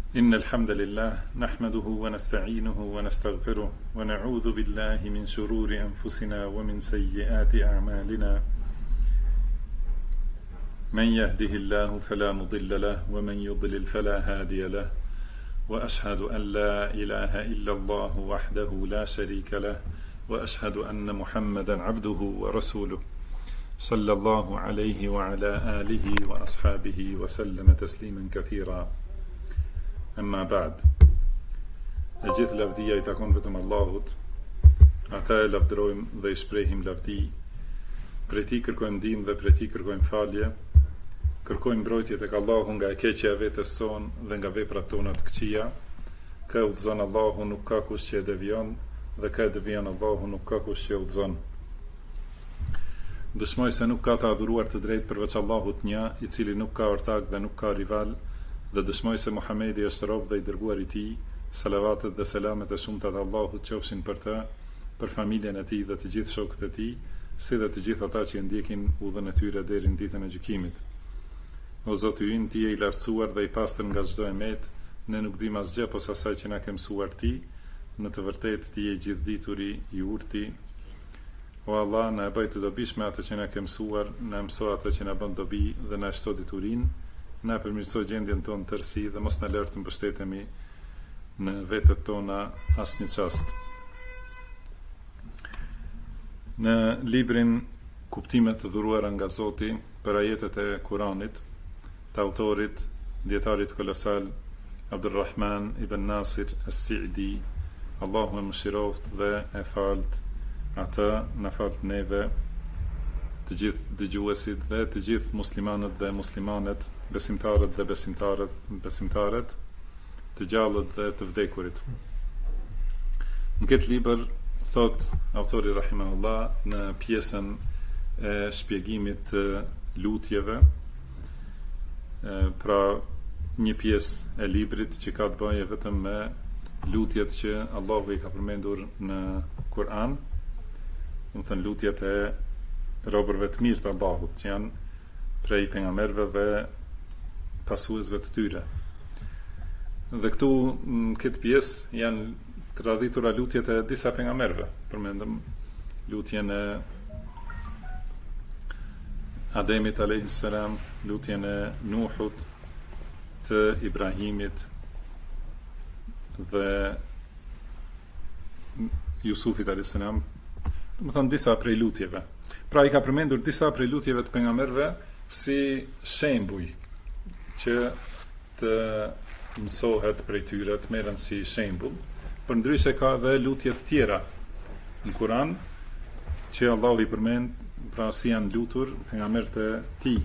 إن الحمد لله نحمده ونستعينه ونستغفره ونعوذ بالله من شرور أنفسنا ومن سيئات أعمالنا من يهده الله فلا مضل له ومن يضلل فلا هادي له وأشهد أن لا إله إلا الله وحده لا شريك له وأشهد أن محمدا عبده ورسوله صلى الله عليه وعلى آله وأصحابه وسلم تسليما كثيرا. Amma ba'd. E gjithë lavdia I takon vetëm Allahut. Ata e lavdërojmë dhe I shprehim lavdi. Prej Tij kërkojmë ndihmë dhe prej Tij kërkojmë falje. Kërkojmë mbrojtje tek Allahu nga e keqja e vetes son dhe nga veprat tona të këqija. Kë udhëzon Allahu nuk ka kush që e devion dhe kë e devion Allahu nuk ka kush që e udhëzon. Dëshmoj se nuk ka të adhuruar të drejtë përveç Allahut një, I cili nuk ka ortak dhe nuk ka rival. Dhe dëshmoj se Muhamedi është rob dhe I dërguar I Tij, salavatet dhe selamet e shumta të Allahut qofshin për të, për familjen e tij dhe të gjithë shokët e tij, si dhe të gjithë ata që e ndjekin udhën e tyre deri në ditën e gjykimit. O Zoti ynë, Ti je I lartësuar dhe I pastër nga çdo emet, ne nuk dim asgjë posa asaj që na ke mësuar Ti, në të vërtetë Ti je I gjithdituri, I urti. O Allah, na e bëj të dobishme atë që na ke mësuar, na mëso atë që na bën dobi dhe na shto diturinë. Na përmirësoj gjendjen tonë tërësi dhe mos na lër të mbështetemi në vetët tona asnjë çast. Në librin Kuptime të dhuruara nga Zoti për ajetet e Kuranit, të autorit, dietarit kolosal Abdulrahman ibn Nasir as-Sa'di, Allahu e mëshiroft dhe e falt atë, na falt neve, të gjithë dëgjuesit dhe të gjithë muslimanët dhe muslimanet, besimtarët dhe besimtaret, të gjallët dhe të vdekurit. Në këtë libër thot autori rahimahullah në pjesën e shpjegimit të lutjeve, pra një pjesë e librit që ka të bëjë vetëm me lutjet që Allahu I ka përmendur në Kur'an, do të thënë lutjet e robërve të mirë të Allahut, që janë prej pejgamberëve dhe pasuesve të tyre. Dhe këtu në këtë pjesë janë traditura lutjet e disa pejgamberëve. Përmendëm lutjen e Ademit alayhis salam, lutjen e Nuhut, të Ibrahimit dhe Jusufit alayhis salam. Do të thonë disa prej lutjeve. Pra I ka përmendur disa prej lutjeve të pejgamberëve si shembuj që të mësohet prej tyre, të merren si shembull. Përndryshe ka edhe lutje të tjera në Kur'an që Allahu I përmend, pra si janë lutur pejgamberët e Tij.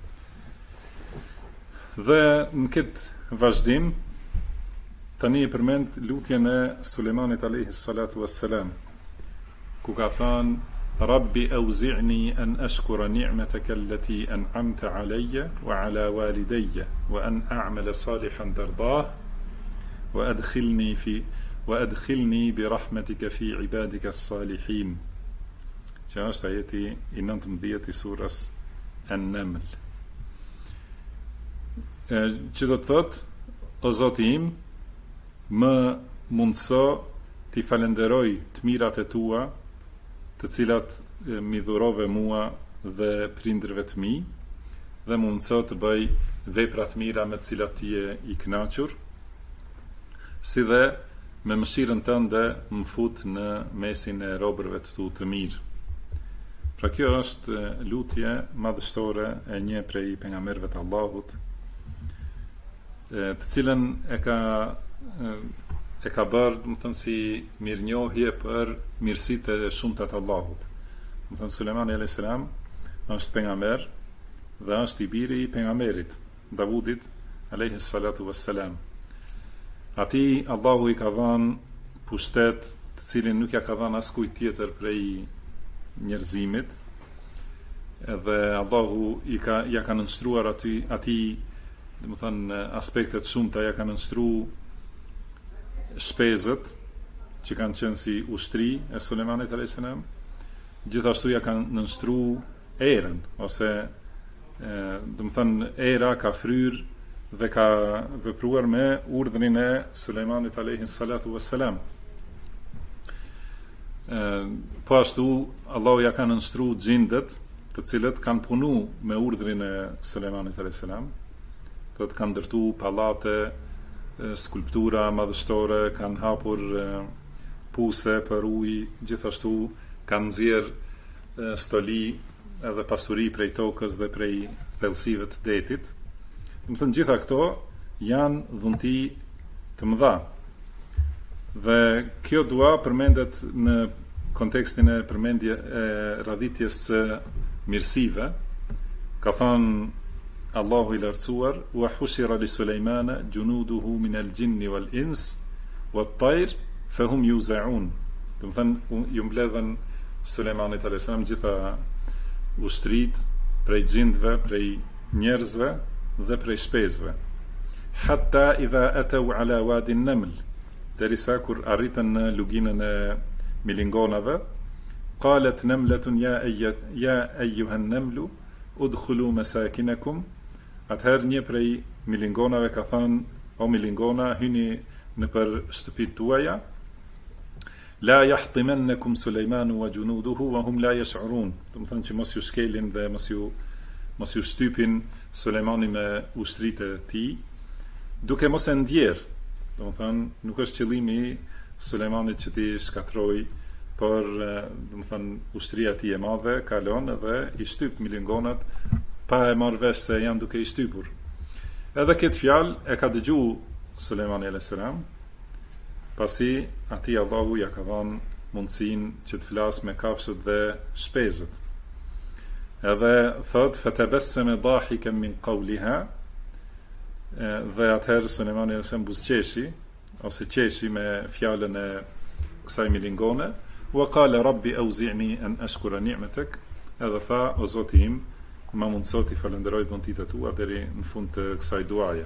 Dhe në këtë vazhdim tani I përmend lutjen e Sulejmanit alayhis salatu wassalam, ku ka thënë Rabbi auzi'ni an ashkura ni'mataka allati an'amta alayya wa ala walidayya wa an a'mala salihan tardah wa adkhilni bi rahmatika fi ibadika as-salihin. Që është ajeti I 19 I surës An-Naml. Që do të thotë, o Zoti im, më mundso t'i falenderoj të mirat e tua, të cilat mi dhurove mua dhe prindërve të mi, dhe mundso të bëj vepra të mira me të cilat Ti je I kënaqur, si dhe me mëshirën tënde më fut në mesin e robërve të tu të mirë. Pra kjo është lutje madhështore e një prej pejgamberëve të Allahut, të cilën e ka bërë, do të thënë, si mirënjohje për mirësitë e shumta të Allahut. Do të thënë Sulejmani alayhis salam është pejgamber dhe është I biri I pejgamberit Davudit alayhis salatu wassalam. Atij Allahu I ka dhënë pushtet të cilin nuk ja ka dhënë askujt tjetër prej njerëzimit. Edhe Allahu ja ka nënshtruar atij, do të thënë, aspektet shumta, ja ka nënshtruar shpezët që kanë qenë si ushtri e Sulejmanit alayhis salam, gjithashtu ja kanë nënshtruar erën, ose do të thënë era ka fryr dhe ka vepruar me urdhrin e Sulejmanit alayhi salatu wassalam. Po ashtu Allahu ja ka nënshkruar xhindët, të cilët kanë punu me urdhrin e Sulejmanit alayhi salam, të kanë ndërtu pallate, skulptura madhështore, kanë hapur puse për ujë, gjithashtu kanë nxjerr stoli edhe pasuri prej tokës dhe prej thellësive të detit. Do të thënë gjitha këto janë dhunti të mëdha. Dhe kjo dua përmendet në kontekstin e përmendje e radhitjes së mirësive. Ka thënë Allahu i lartësuar: "Wa hushira li Sulejmana junuduhu min al-jinni wal-ins wat-tayr fahum yuzaun." Do të thënë ju mbledhen Sulejmanit alayhis salam gjitha ushtrit prej xhindëve, prej njerëzve dhe prej shpezëve. Hatta idha atau ala wadi an-naml, derisa kur arritën në luginën e milingonave, qalet namlatun ya ayyuha an-namlu udkhulu masakinakum. Atëherë një prej milingonave ka thënë: "O milingona, hyni në për shtëpitë tuaja. La yahtimannakum Sulejmanu wa junuduhu wa hum la yash'urun." Do të thonë që mos ju shkelin dhe mos ju shtypin Sulejmani me ushtritë e tij, duke mos e ndjer. Do të thonë nuk është qëllimi i Sulejmanit që ti shkatroj, por do të thonë ushtria e tij e madhe kalon dhe i shtyp milingonat pa e marrë vesh se janë duke i shtypur. Edhe këtë fjalë e ka dëgjuar Sulejmani alayhis salam, pasi atij Allahu ja ka dhënë mundësinë që të flasë me kafshët dhe shpezët. Edhe thot: "Fatabassama dahikan min qawliha", dhe atëherë Sulejmani alayhis salam buzëqeshi ose qeshi me fjalën e kësaj milingone. "Wa qala rabbi awzi'ni an ashkura ni'matak", edhe tha: "O Zoti im, ma mundëso t'i falenderoj dhuntitë tua deri në fund të kësaj duaje."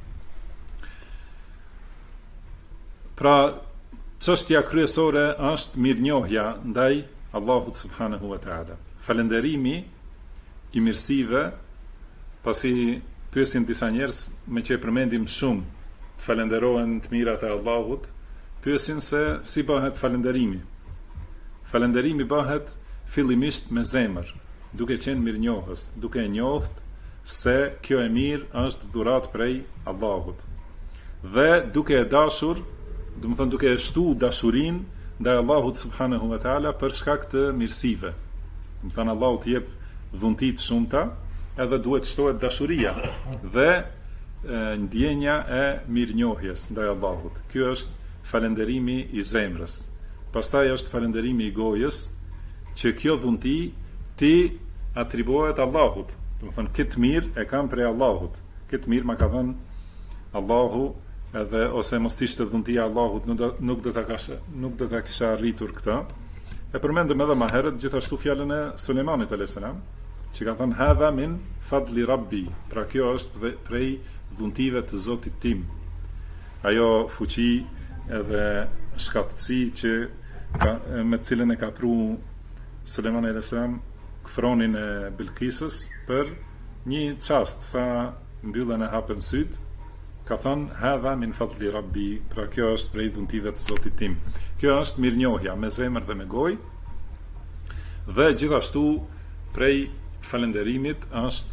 Pra, çështja kryesore është mirënjohja ndaj Allahut subhanahu wa taala. Falenderimi i mirësive, pasi pyesin disa njerëz me që përmendim shumë të falenderohen të mirat e Allahut, pyesin se si bëhet falenderimi. Falenderimi bëhet fillimisht me zemër, duke qenë mirënjohës, duke e njoft se kjo e mirë është dhurat prej Allahut. Dhe duke e dashur, do të thonë duke e shtu dashurinë ndaj Allahut subhanahu wa taala për shkak të mirësive. Do të thonë Allahu të jep dhunti të shumta, edhe duhet shtohet dashuria dhe ndjenja e mirënjohjes ndaj Allahut. Ky është falenderimi i zemrës. Pastaj është falenderimi i gojës, që kjo dhunti ti atribuohet Allahut. Do të thonë këtë mirë e kam prej Allahut. Këtë mirë ma ka dhënë Allahu, edhe ose mos ishte dhuntia e Allahut, nuk do ta kisha arritur këtë. E përmendëm edhe më herët gjithashtu fjalën e Sulejmanit alayhis salam, që ka thënë: "Hadha min fadli rabbi", pra kjo është prej dhuntive të Zotit tim. Ajo fuqi edhe shkathësi që me cilën e ka pru Sulejmani alayhis salam kfronin e Bilqisës për një çast, sa mbyllën e hapën syt, ka thënë: "Hadha min fadli rabbi", pra kjo është prej dhuntive të Zotit tim. Kjo është mirënjohja me zemër dhe me gojë. Dhe gjithashtu prej falenderimit është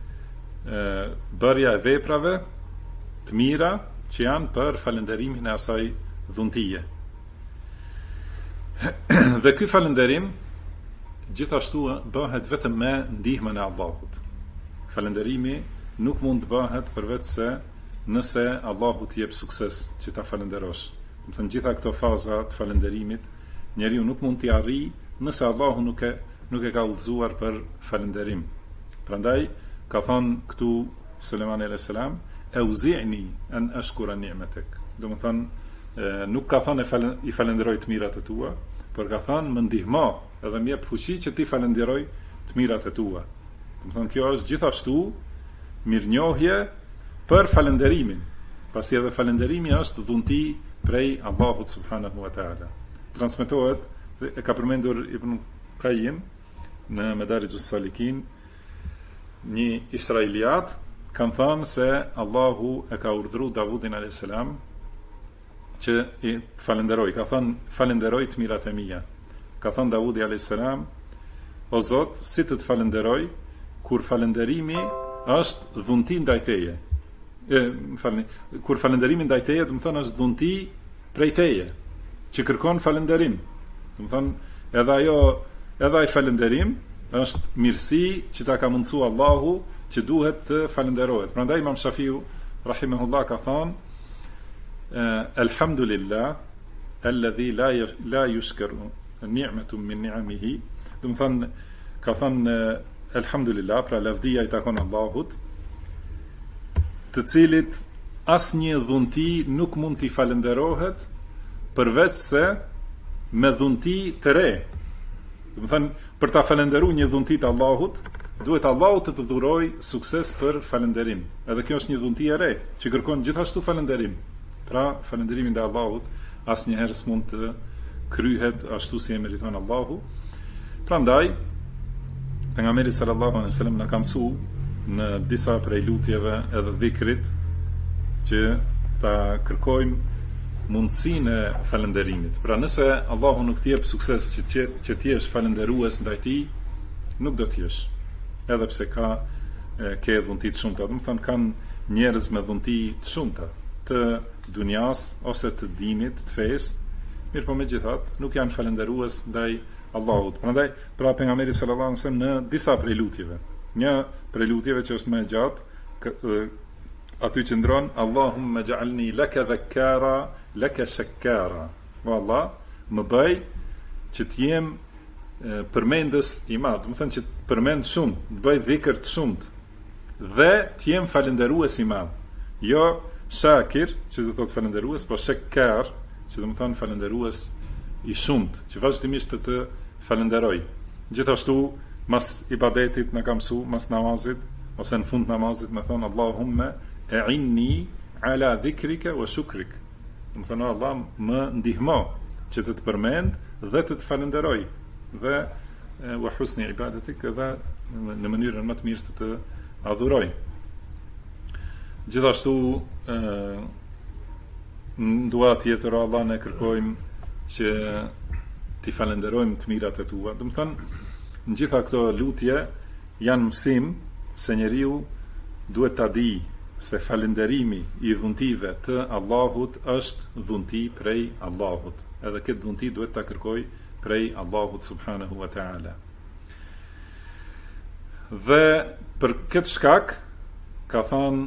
bërja e veprave të mira që janë për falenderimin e asaj dhuntije. Dhe ky falenderim gjithashtu bëhet vetëm me ndihmën e Allahut. Falenderimi nuk mund të bëhet përveç se nëse Allahu të jep sukses që ta falenderosh. Do të thënë gjitha këto faza të falenderimit njeriu nuk mund t'i arrijë nëse Allahu nuk e ka udhëzuar për falenderim. Prandaj ka thënë këtu Sulejmani alayhis salam: "Auzi'ni an ashkura ni'matak." Do të thënë nuk ka thënë i falenderoj të mirat e tua, por ka thënë më ndihmo edhe më jep fuqi që ti falenderoj të mirat e tua. Do të thënë kjo është gjithashtu mirënjohje për falenderimin, pasi edhe falenderimi është dhunti prej Allahut subhanahu wa taala. Transmetohet, e ka përmendur Ibn Qayyim në Madarijus Salikin, një israeliat kanë thënë se Allahu e ka urdhëruar Davudin a.s. që i falenderoj, ka thënë falenderoj të mirat e mia. Ka thënë Davudi a.s. O Zot, si të falenderoj kur falenderimi është dhunti ndaj teje. Kur falenderimi ndaj teje, do të thonë është dhunti prej teje, që kërkon falenderim. Do të thonë edhe ai falenderim është mirësi që ta ka mundsuar Allahu që duhet të falenderohet. Prandaj Imam Shafiu rahimahullah ka thënë Elhamdulillah alladhi la yushkaru ni'matun min ni'amihi. Do të thonë ka thënë Elhamdulillah, pra lavdia i takon Allahut, të cilit asnjë dhunti nuk mund t'i falenderohet përveç se me dhunti të re. Do të thënë për ta falenderuar një dhunti të Allahut, duhet Allahu të dhuroj sukses për falenderim. Edhe kjo është një dhunti e re që kërkon gjithashtu falenderim. Pra falenderimin ndaj Allahut asnjëherë s'mund të kryhet ashtu si e meriton Allahu. Prandaj pejgamberi sallallahu alaihi wasallam na ka mësuar në disa prej lutjeve edhe dhikrit që ta kërkojmë mundësinë e falënderimit. Pra nëse Allahu nuk të jep sukses që ti jesh falënderues ndaj tij, nuk do të jesh. Edhe pse ke dhunti të shumta, do të thonë kanë njerëz me dhunti të shumta të dunjas ose të dinit, të fesë, mirë po megjithatë nuk janë falënderues ndaj Allahut. Prandaj, pra pejgamberi sallallahu alaihi wasallam në disa prej lutjeve, një prej lutjeve që është më e gjatë, aty qëndron Allahumma ja'alni laka dhakkara laka shakkara. O Allah, më bëj që të jem përmendës i madh, do të thënë që të përmend shumë, të bëj dhikr të shumt dhe të jem falënderues i madh. Jo shakir, që do thotë falënderues, po shakkar, që do të thonë falënderues i shumt, që vazhdimisht të falenderoj. Gjithashtu mas ibadetit në kam mësuar, mas namazit ose në fund namazit më thon Allahumma a'inni ala dhikrika wa shukrik. Do të thonë Allah më ndihmo që të përmend dhe të falenderoj dhe wa husni ibadatik, dhe në mënyrën më të mirë të adhuroj. Gjithashtu në dua tjetër Allah ne kërkojmë që t'i falenderojmë të mirat e tua. Do të thonë në gjitha këto lutje janë mësim se njeriu duhet ta di se falenderimi i dhuntive të Allahut është dhunti prej Allahut. Edhe këtë dhunti duhet ta kërkoj prej Allahut subhanahu wa ta'ala. Dhe për këtë shkak ka thënë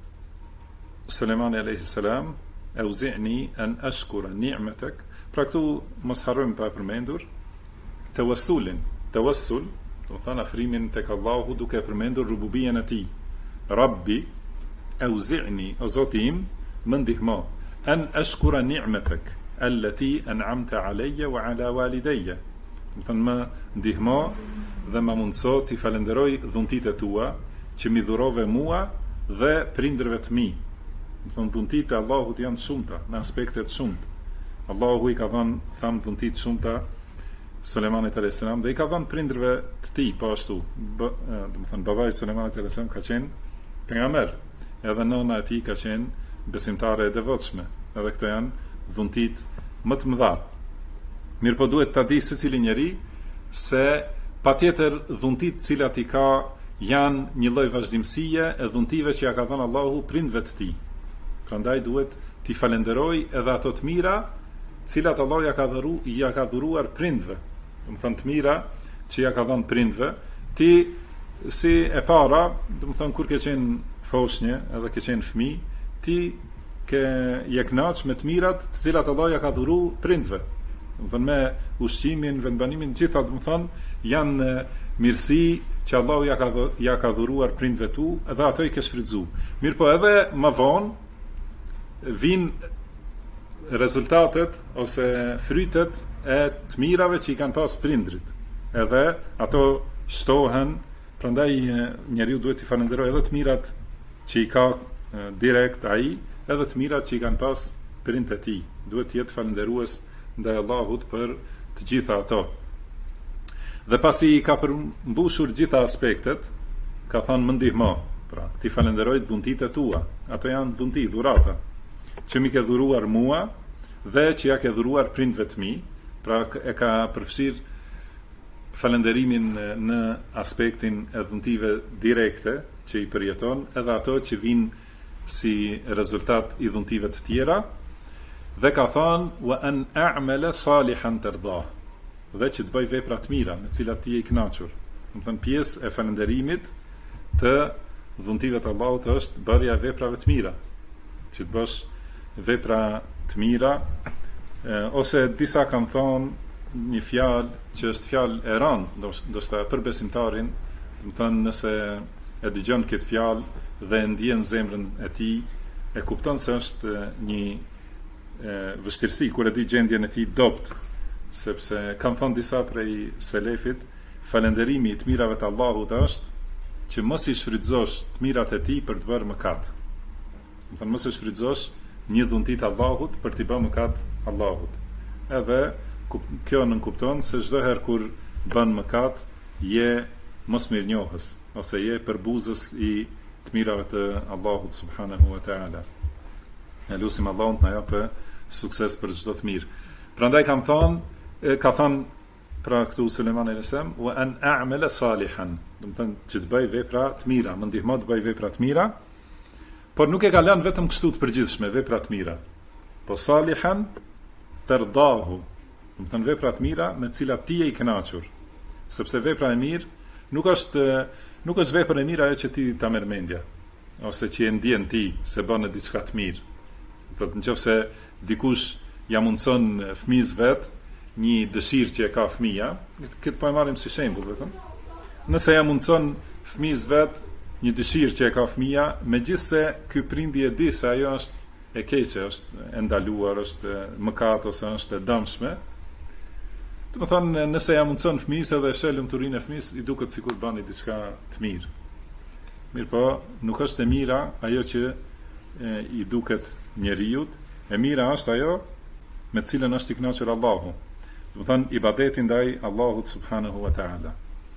Sulejmani alayhis salam, auzi'ni an ashkura ni'matak. Pra këtu mos harrojmë pa përmendur tawassul, do të thonë afrimin tek Allahu duke përmendur rububien e tij. Rabbi auzi'ni, o Zoti im, më ndihmo an ashkura ni'matak allati an'amta alayya wa ala walidayya. Do të thonë më ndihmo dhe më mundso t'i falenderoj dhuntitë tua që mi dhurove mua dhe prindërve të mi. Do të thonë dhuntitë e Allahut janë shumta në aspekte të shumta. Allahu i ka thënë dhunti të shumta Sulejmanit alayhis salam dhe i ka dhënë prindërve të tij po ashtu. Do të thonë babai i Sulejmanit alayhis salam ka qenë pejgamber, edhe nëna e tij ka qenë besimtare e devotshme. Edhe këto janë dhuntit më të mëdha. Mirë po duhet ta di secili njeri se patjetër dhuntit të cilat i ka janë një lloj vazhdimësie e dhuntive që ja ka dhënë Allahu prindve të tij. Prandaj duhet t'i falenderoj edhe ato të mira cilat Allah ja ka dhuruar prindve. Do të thonë të mira që ja ka dhënë prindve, ti si e para, do të thonë kur ke qenë foshnje edhe ke qenë fëmijë, ti ke je kënaq me të mirat të cilat Allah ja ka dhuruar prindve. Do të thonë me ushqimin, vendbanimin, gjitha do të thonë janë mirësi që Allah ja ka dhuruar prindve tu edhe ato i ke shfrytzuar. Mirë po edhe më vonë vinë rezultatet ose frytet e të mirave që i kanë pas prindrit. Edhe ato shtohen, prandaj njeriu duhet të falenderojë edhe të mirat që i ka direkt ai, edhe të mirat që i kanë pas prindët e tij. Duhet të jetë falenderues ndaj Allahut për të gjitha ato. Dhe pasi i ka përmbushur gjitha aspektet, ka thënë më ndihmo. Pra, ti falenderoj dhuntit e tua. Ato janë dhunti, dhurata, që mi ke dhuruar mua dhe që ja ke dhuruar prindve të mi. Pra e ka përfshir falenderimin në aspektin e dhuntive direkte që i përjeton, edhe ato që vinë si rezultat i dhuntive të tjera, dhe ka thënë wa an a'mala salihan tardah, dhe që të bëj vepra të mira me cilat ti je i kënaqur. Do të thënë pjesë e falënderimit të dhuntive të Allahut është bërja e veprave të mira, që të bësh vepra të mira, ose disa kanë thonë një fjalë që është fjalë e rëndë, ndoshta për besimtarin, do të thënë nëse e dëgjon këtë fjalë dhe ndjen zemrën e tij, e kupton se është një vështirësi kur e di gjendjen e tij dopt, sepse kanë thënë disa prej selefit, falënderimi i të mirave të Allahut është që mos i shfrytëzosh të mirat e tij për të bërë mëkat. Do të thënë mos i shfrytëzosh një dhunti të Allahut për të bërë mëkat Allahut. Edhe kjo nënkupton se çdo herë kur bën mëkat je mosmirnjohës ose je përbuzës i të mirave të Allahut subhanahu wa taala. Ne lutim Allahun të na japë sukses për çdo të mirë. Prandaj ka thënë pra këtu Sulejmani alayhis salam wa an a'mala salihan, do të thënë që të bëj vepra të mira, më ndihmo të bëj vepra të mira, por nuk e ka lënë vetëm kështu të përgjithshme vepra të mira, po salihan tardahu, do të thënë vepra të mira me të cilat ti je i kënaqur, sepse vepra e mirë nuk është vepra e mirë ajo që ti ta merr mendja, ose që e ndjen ti se bën diçka të mirë. Thotë nëse dikush ja mundson fëmijës vet një dëshirë që e ka fëmia, këtë po e marrim si shembull vetëm. Nëse ja mundson fëmijës vet një dëshirë që e ka fëmia, megjithse ky prindi e di se ajo është e keqe, është e ndaluar, është mëkat ose është e dëmshme, do të thonë nëse ja mundson fëmijës edhe e sheh lumturinë e fëmijës, i duket sikur bën diçka të mirë. Mirë po, nuk është e mira ajo që i duket njeriu, e mira është ajo me të cilën është i kënaqur Allahu. Do të thënë ibadeti ndaj Allahut subhanahu wa taala.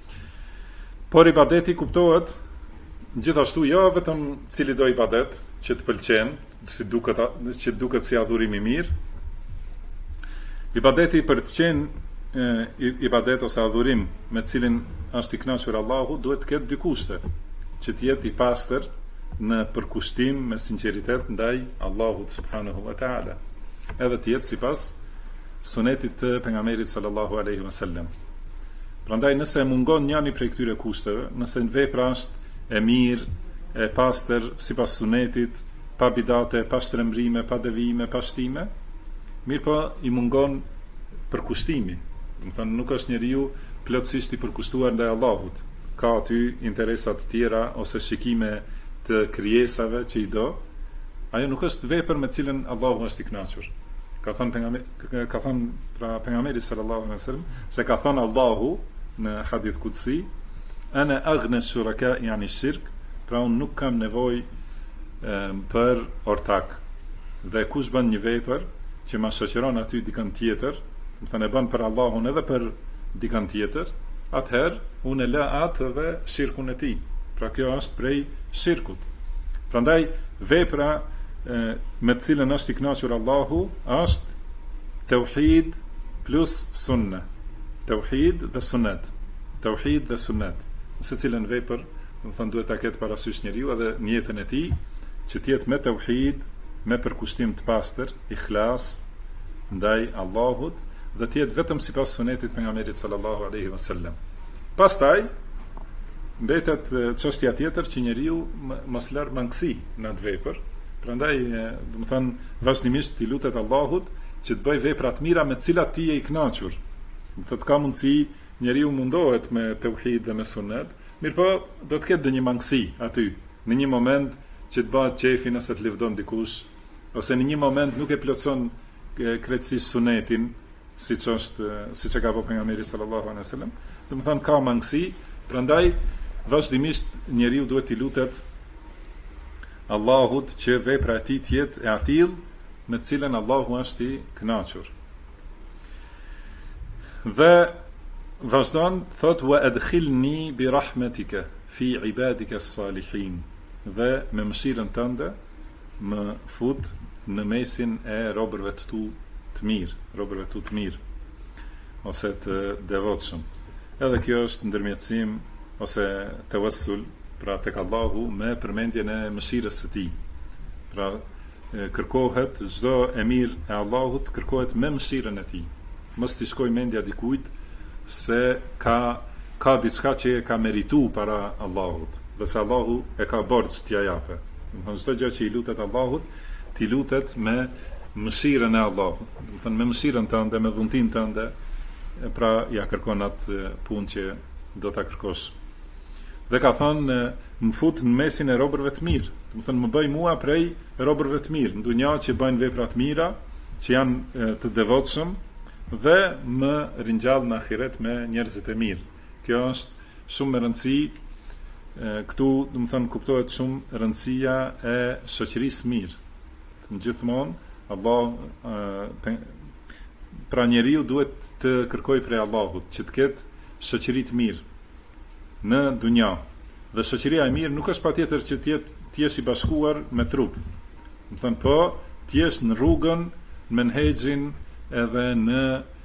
Por ibadeti kuptohet gjithashtu jo vetëm cili do ibadet që të pëlqen, që duket si adhurim i mirë. Ibadeti për të qenë ibadet ose adhurim me të cilin është i kënaqur Allahu duhet të ketë dy kushte, që të jetë i pastër në përkushtim me sinqeritet ndaj Allahut subhanahu wa taala, edhe të jetë sipas sunetit të pejgamberit sallallahu alaihi wasallam. Prandaj nëse mungon njëri prej këtyre kushteve, nëse vepra është e mirë, e pastër sipas sunetit, pa bidate, pa shtrembrime, pa devijime, pa shtime, mirë po i mungon përkushtimi. Do të thonë nuk është njeriu plotësisht i përkushtuar ndaj Allahut. Ka aty interesa të tjera ose shikime të krijesave që i do. Ajo nuk është vepër me të cilën Allahu është i kënaqur. Ka thënë pra pejgamberi sallallahu alaihi wasallam se ka thënë Allahu në hadith kutsi, ana aghna shuraka yani shirk, pra unë nuk kam nevojë për ortak. Dhe kush bën një vepër që ma shoqëron aty dikën tjetër, do të thënë e bën për Allahun edhe për dikën tjetër, atëherë unë e lë atë dhe shirkun e tij. Pra kjo është prej shirkut. Prandaj vepra me të cilën është i kënaqur Allahu është tauhid plus sunne. Tauhid dhe sunnet. Tauhid dhe sunnet. Në secilën vepër, do të thënë duhet ta ketë parasysh njeriu edhe në jetën e tij që të jetë me tauhid, me përkushtim të pastër, ikhlas ndaj Allahut dhe të jetë vetëm sipas sunetit pejgamberit sallallahu alaihi wasallam. Pastaj mbetet çështja tjetër që njeriu mos lër mangësi në atë vepër. Prandaj, do të thënë, vazhdimisht i lutet Allahut që të bëj vepra të mira me të cilat ti je i kënaqur. Do të thotë ka mundësi njeriu mundohet me tauhid dhe me sunet, mirëpo do të ketë dhe një mangësi aty, në një moment që të bëhet qefi nëse të lëvdon dikush, ose në një moment nuk e plotson krejtësisht sunetin, siç e ka bëu pejgamberi sallallahu alaihi wasallam. Do të thonë ka mangësi, prandaj vazhdimisht njeriu duhet i lutet Allahut që vepra e tij të jetë e atill me të cilën Allahu është i kënaqur. Dhe vazhdon thot wa adkhilni bi rahmatika fi ibadika as-salihin. dhe me mëshirën tënde më fut në mesin e robërve tu të mirë, ose të devotshëm. Edhe kjo është ndërmjetësim ose tawassul pra tek Allahu me përmendjen e mëshirës së tij. Pra kërkohet çdo e mirë e Allahut kërkohet me mëshirën e tij. Mos t'i shkoj mendja dikujt se ka diçka që e ka merituar para Allahut, dhe se Allahu e ka borxh t'ia japë. Domethënë çdo gjë që i lutet Allahut, ti lutet me mëshirën e Allahut. Domethënë me mëshirën tënde, me dhuntin tënde, pra ja kërkon atë punë që do ta kërkosh. Dhe ka thënë më fut në mesin e robërve të mirë. Domethënë më bëj mua prej robërve të mirë, në dunja që bëjnë vepra të mira, që janë të devotshëm dhe më ringjall në ahiret me njerëzit e mirë. Kjo është shumë e rëndësishme. Këtu, domethënë kuptohet shumë rëndësia e shoqërisë mirë. Gjithmonë Allah pra njeriu duhet të kërkojë prej Allahut që të ketë shoqëri të mirë në dunja. Dhe shoqëria e mirë nuk është patjetër që të jesh i bashkuar me trup. Domethënë po, të jesh në rrugën, në menhexhin edhe në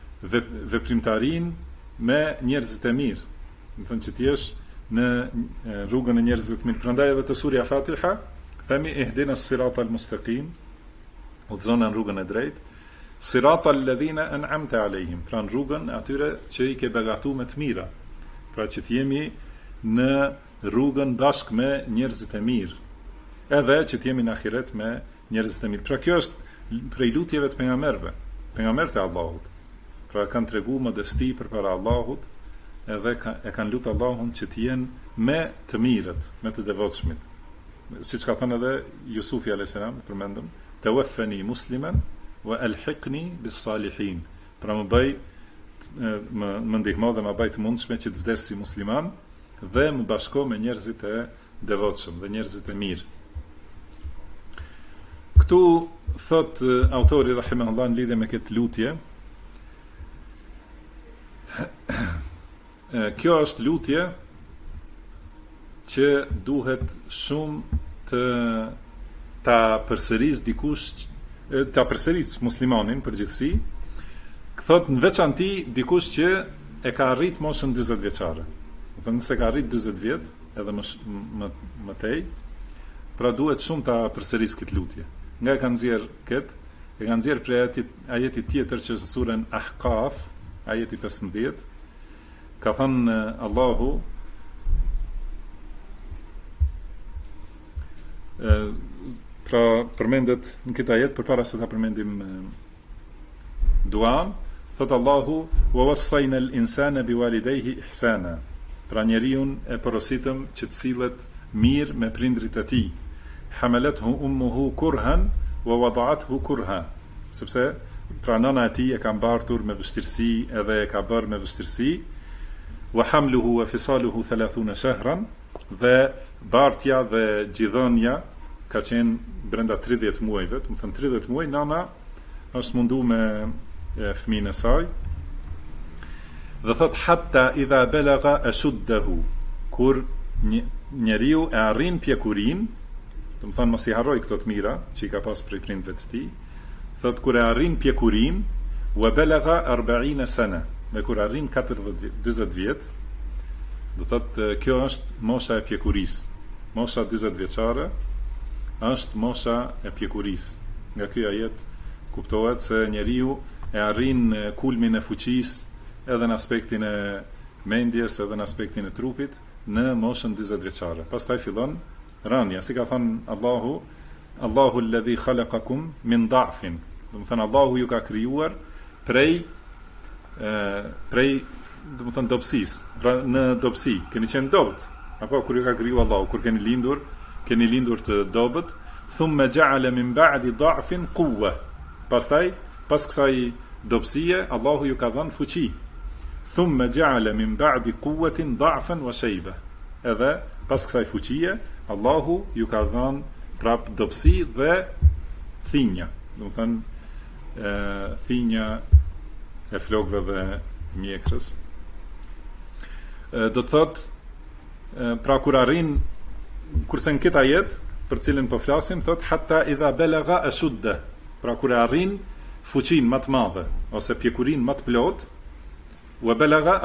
veprimtarinë me njerëzit e mirë. Domethënë që të jesh në rrugën e njerëzve të mirë. Prandaj edhe te surja Fatiha themi ihdinas siratal mustaqim, udhëzona në rrugën e drejtë, siratal ladhina an'amta alehim, pra në rrugën e atyre që i ke begatuar me të mira. Pra që të jemi në rrugën bashkë me njerëzit e mirë, edhe që të jemi në ahiret me njerëzit e mirë. Pra kjo është prej lutjeve të pejgamberët e Allahut. Pra kanë tregu modesti përpara Allahut, edhe e kanë lutur Allahun që të jenë me të mirët, me të devotshmit. Siç ka thënë edhe Jusufi alayhis salam, përmendëm, tawaffani musliman wa alhiqni bis salihin. Pra më ndihmo dhe më bëj të mundshme që të vdes si musliman dhe më bashko me njerëzit e devotshëm dhe njerëzit e mirë. Këtu thot autori rahimahullah në lidhje me këtë lutje, kjo është lutje që duhet shumë ta përsëris dikush, ta përsëris muslimanin përgjithësi, thot në veçanti dikush që e ka arrit moshën 40 vjeçare. Domethënë nëse ka arrit 40 vjet, edhe më tej, pra duhet shumë ta përsëris këtë lutje. Nga e kanë nxjerr prej ajetit tjetër që është surën Ahqaf, ajeti 15, ka thënë Allahu pra përmendet në këtë ajet përpara se ta përmendim duan, thot Allahu wa wassayna al-insana biwalidayhi ihsana. Pra njeriu e porositëm që të sillet mirë me prindrit e tij. Hamalathu ummuhu kurhan wa wada'athu kurha. Sepse pra nëna e tij e ka mbartur me vështirësi edhe e ka bërë me vështirësi. Wa hamluhu wa fisaluhu 30 shahran, dhe bartja dhe gjithënia ka qenë brenda 30 muajve, do të thënë 30 muaj nana është mundu me fëmijën e saj. Dhe thot hatta idha balagha ashuddahu, kur njeriu e arrin pjekurin, do të thënë mos i harroj këto të mira që i ka pas prej prindve të tij. Thot kur e arrin pjekurin, wa balagha 40 sana, dhe kur arrin 40 vjet, do thot kjo është mosha e pjekurisë. Mosha 40 vjeçare është mosha e pjekurisë. Nga ky ajet kuptohet se njeriu e arrin kulmin e fuqisë edhe në aspektin e mendjes edhe në aspektin e trupit në moshën 40 vjeçare. Pastaj fillon rënja, si ka thënë Allahu alladhi khalaqakum min da'fin. Do të thënë Allahu ju ka krijuar prej do të thënë dobësisë. Pra në dobësi keni qenë dobët, apo kur ju ka krijuar Allahu, kur keni lindur të dobët, thumma ja'ala min ba'di da'fin quwwa. Pastaj pas kësaj dobësie Allahu ju ka dhënë fuqi. Thumma ja'ala min ba'di quwwatin da'fan wa shayba. Edhe pas kësaj fuqie Allahu ju ka dhënë prap dobësi dhe thinja. Do të thënë thinja e flokëve dhe mjekrës. Do të thot pra kur arrin kurse në këtë ajet për cilën po flasim thot hatta idha balagha ashudda, pra kur arrin fuqinë më të madhe ose pjekurinë më të plot, wa balagha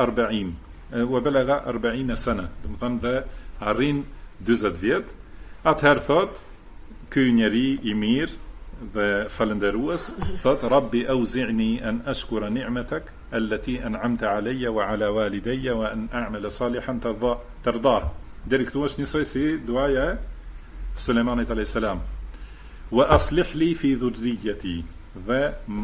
40 sana, do të thonë dhe arrin 40 vjet, atëherë thot ky njeri i mirë dhe falënderues thot rabbi auzi'ni an ashkura ni'matak allati an'amta alayya wa ala walidayya wa an a'mala salihan tardah. Deri këtu është njësoj si duaja e Sulejmanit alayhis salam. Wa aslih li fi dhurriyyati, dhe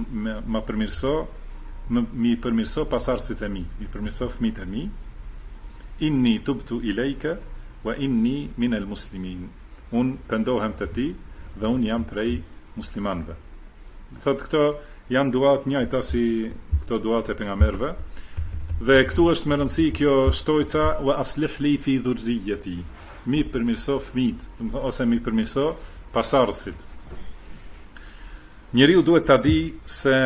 mi përmirëso pasardhësit e mi, mi përmirëso fëmijët e mi. Inni tubtu ilayka wa inni min al-muslimin. Un pendohem te ti dhe un jam prej muslimanëve. Thot këto janë duat njëjta si këto duat e pejgamberëve. Dhe këtu është më rëndësi kjo shtojca wa aslih li fi dhurriyyati. Mi përmirëso fëmijët, ose mi përmirëso pasardhësit. Njeriu duhet ta di se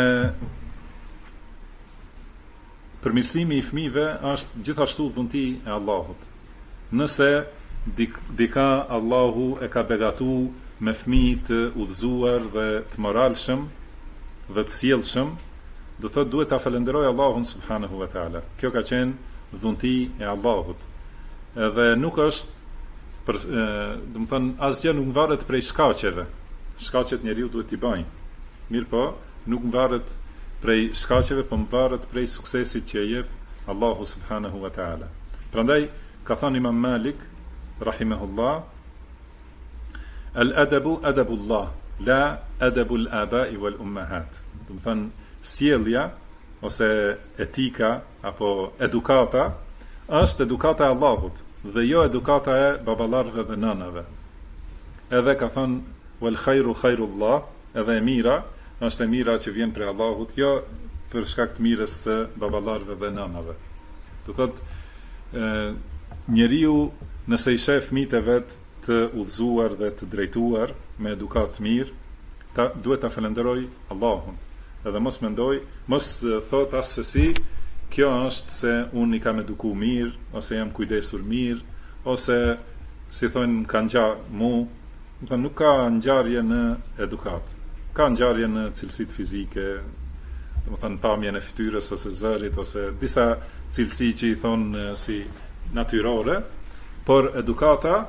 përmirësimi i fëmijëve është gjithashtu dhunti e Allahut. Nëse dika Allahu e ka begatu me fëmijë të udhëzuar dhe të moralshëm dhe të sjellshëm, do thotë duhet ta falenderoj Allahun subhanahu wa taala. Kjo ka qenë dhunti e Allahut. Edhe nuk është për, do të thonë, asgjë nuk varet prej shkaqeve. Shkaqet njeriu duhet t'i bëjë. Mirë po, nuk varet prej shkaqeve, po varet prej suksesit që e jep Allahu subhanahu wa taala. Prandaj ka thënë Imam Malik rahimahullah, al-adabu adabullah, la adabu al-aba'i wal ummahat. Do të thënë, sjellja ose etika apo edukata është edukata e Allahut dhe jo edukata e baballarëve dhe nënave. Edhe ka thënë wal khairu khairullah, edhe e mira është e mira që vjen prej Allahut, jo për shkak të mirës së baballarëve dhe nënave. Do thotë njeriu nëse i sheh fëmijët e vet të udhëzuar dhe të drejtuar me edukat të mirë, duhet ta falenderoj Allahun. Edhe mos thot asesi kjo është se unë i kam eduku mirë, ose jam kujdesur mirë, ose si thonë ka ngjarë mu, nuk ka ngjarje në edukat. Ka ngjarje në cilësitë fizike, pamjen e fytyrës ose zërit, ose disa cilësi që i thonë si natyrore, por edukata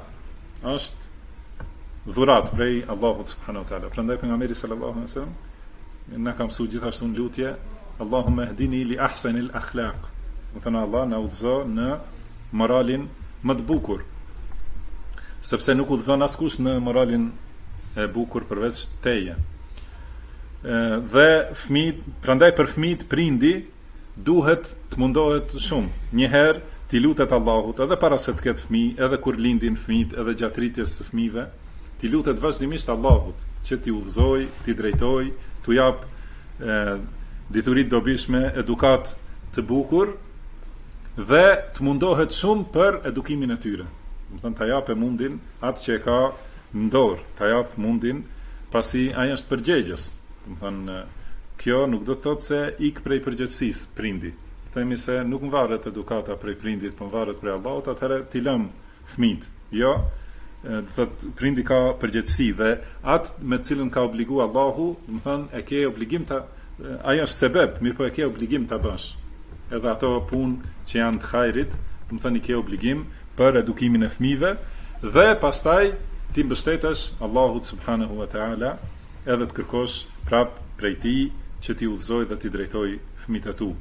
është dhurat prej Allahut subhanahu wa taala. Prandaj pejgamberi sallallahu alaihi wasallam na ka mësuar gjithashtu në lutje, Allahumma hdini li ahsanil akhlaq. Do thënë Allah na udhëzo në moralin më të bukur. Sepse nuk udhëzon askush në moralin e bukur përveç teje. Dhe fëmijët, prandaj për fëmijët prindi duhet të mundohet shumë. Një herë ti lutet Allahut edhe para se të ketë fëmijë, edhe kur lindin fëmijët, edhe gjatë rritjes së fëmijëve, ti lutet vazhdimisht Allahut që ti udhëzoj, ti drejtoj, t'u jap diturit dobishme, edukat të bukur dhe të mundohet shumë për edukimin e tyre. Do të thënë ta japë mundin atë që e ka në dorë, ta japë mundin pasi ai është përgjegjës. Do të thënë kjo nuk do të thotë se ik prej përgjegjësisë prindi. Themi se nuk varet edukata prej prindit, por varet prej Allahut, atëherë ti lëm fëmijët. Jo, do të thotë prindi ka përgjegjësi dhe atë me të cilën ka obliguar Allahu, do të thënë e ke obligim ta, ai është sebeb, mirë po e ke obligim ta bësh. Edhe ato punë që janë të hajrit, do të thënë i ke obligim për edukimin e fëmijëve dhe pastaj ti mbështetesh Allahut subhanahu wa taala edhe të kërkosh prap prej tij që ti udhëzoj dhe ti drejtoj fëmijët e tu.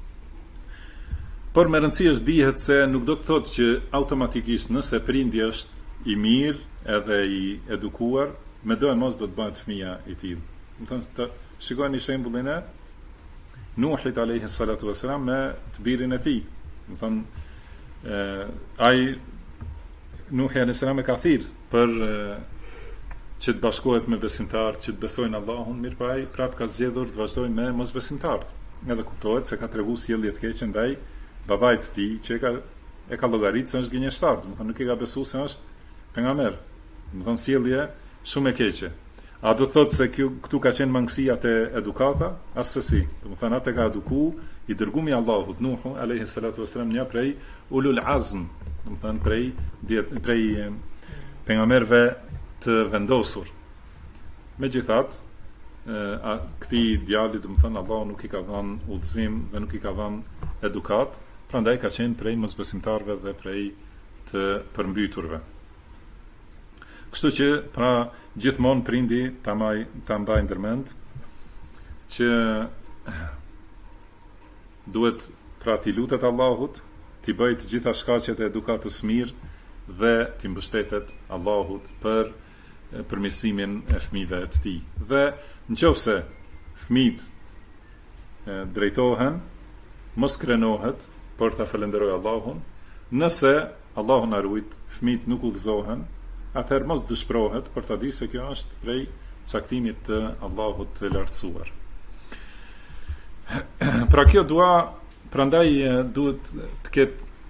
Por me rëndësi është dihet se nuk do të thotë që automatikisht nëse prindi është i mirë edhe i edukuar, me do e mos do të bëhet fëmija i tillë. Do të thonë, shikojeni shembullin e Nuhit alayhi salatu wassalam me të birin e tij. Do të thonë, ai Nuhi alayhi salam e ka thirr për që të bashkohet me besimtarët, që të besojnë Allahun, mirë pa ai prap ka zgjedhur të vazhdojë me mosbesimtarët. Edhe kuptohet se ka treguar sjellje të keqe ndaj babait të tij, që e ka llogaritë se është gënjeshtar, do të thonë nuk e ka besuar se është pejgamber. Do të thonë sjellje shumë e keqe. A do thotë se këtu ka qenë mangësia te edukata? Asesi. Do të thonë atë ka eduku i dërgumi i Allahut Nuhu alayhi salatu wasalam, një prej ulul azm, do të thonë prej pejgamberëve të vendosur. Megjithatë, këtij djalit, domethënë Allahu nuk i ka dhënë udhëzim dhe nuk i ka dhënë edukat, prandaj ka qenë prej mosbesimtarëve dhe prej të përmbyturve. Kështu që pra gjithmonë prindi ta mbaj ndërmend që duhet pra t'i lutet Allahut, t'i bëj të gjitha shkaqet e edukatës mirë dhe t'i mbështetet Allahut për përmirësimin e fëmijëve të tij. Dhe nëse fëmijët drejtohen, mos krenohet, por ta falenderoj Allahun. Nëse Allahu na ruajt, fëmijët nuk udhëzohen, atëherë mos dëshpërohet, por ta di se kjo është prej caktimit të Allahut të lartësuar. Pra kjo dua, prandaj duhet të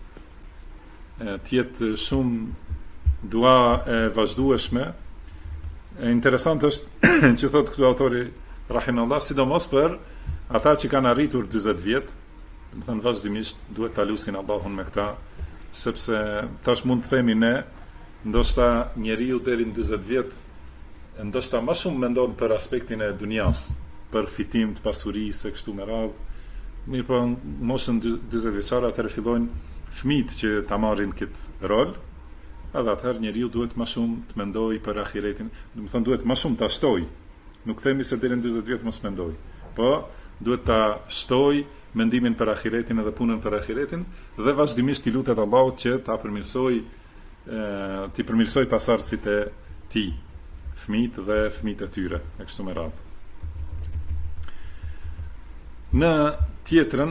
jetë shumë dua e vazhdueshme. Interesant është që thot këtu autori rahimahullah, sidomos për ata që kanë arritur 40 vjet, do të thënë vazhdimisht duhet ta lusin Allahun me këta, sepse tash mund të themi ne, ndoshta njeriu deri në 40 vjet ndoshta më shumë mendon për aspektin e dunjas, për fitim të pasurisë e kështu me radhë. Mirë, po moshën 40 vjeçare atëherë fillojnë fëmijët që ta marrin këtë rol. Edhe atëherë njeriu duhet më shumë të mendojë për ahiretin, do të thonë duhet më shumë ta shtoj. Nuk themi se deri në 40 vjet mos mendoj, po duhet ta shtoj mendimin për ahiretin edhe punën për ahiretin dhe vazhdimisht i lutet Allahut që ta përmirësoj pasardhësit e tij, fëmijët dhe fëmijët e tyre, e kështu me radhë. Në tjetrën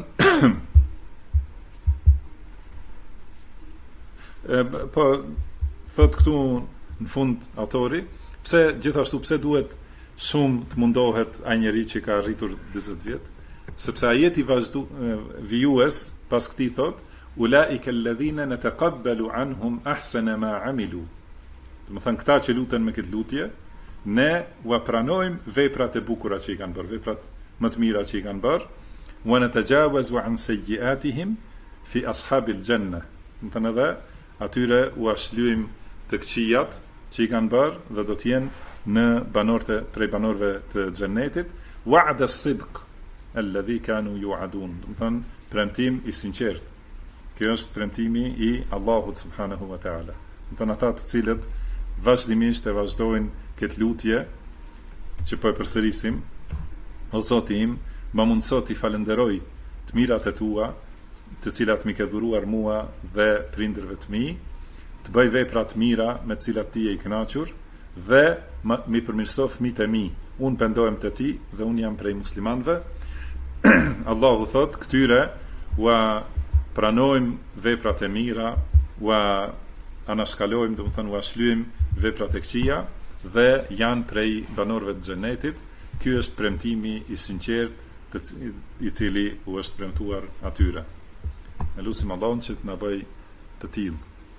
po thot këtu në fund autori, pse duhet shumë të mundohet ai njeri që ka arritur 40 vjet, sepse ajeti vijues pas këtij thot ulaika alladhina nataqabbalu anhum ahsana ma amilu. Do të thënë këta që luten me këtë lutje, ne u pranojmë veprat e bukura që i kanë bërë, veprat më të mira që i kanë bërë, wa natajawazu an sayyi'atihim fi ashabil janna. Do të thënë edhe atyre u ashlyjm të këqijat që i kanë bërë dhe do të jenë në prej banorëve të xhennetit, wa'da as-sidq alladhi kanu yu'adun. Do të thënë premtim i sinqert. Kjo është premtimi i Allahut subhanahu wa taala. Do të thënë ata të cilët vazhdimisht e vazhdojnë këtë lutje që po e përsërisim, o Zoti im, më mundso ti falenderoj të mirat e tua, të cilat mi ke dhuruar mua dhe prindërve të mi, të bëj vepra të mira me të cilat ti je i kënaqur dhe mi përmirëso fëmijët e mi. Unë pendohem te ti dhe unë jam prej muslimanëve. Allahu thot, këtyre ua pranojmë veprat e mira, ua anashkalojmë, do të thënë ua shlyejmë veprat e këqija dhe janë prej banorëve të xhenetit. Ky është premtimi i sinqert i cili u është premtuar atyre. Ne lutim Allahun që të na bëj të tillë.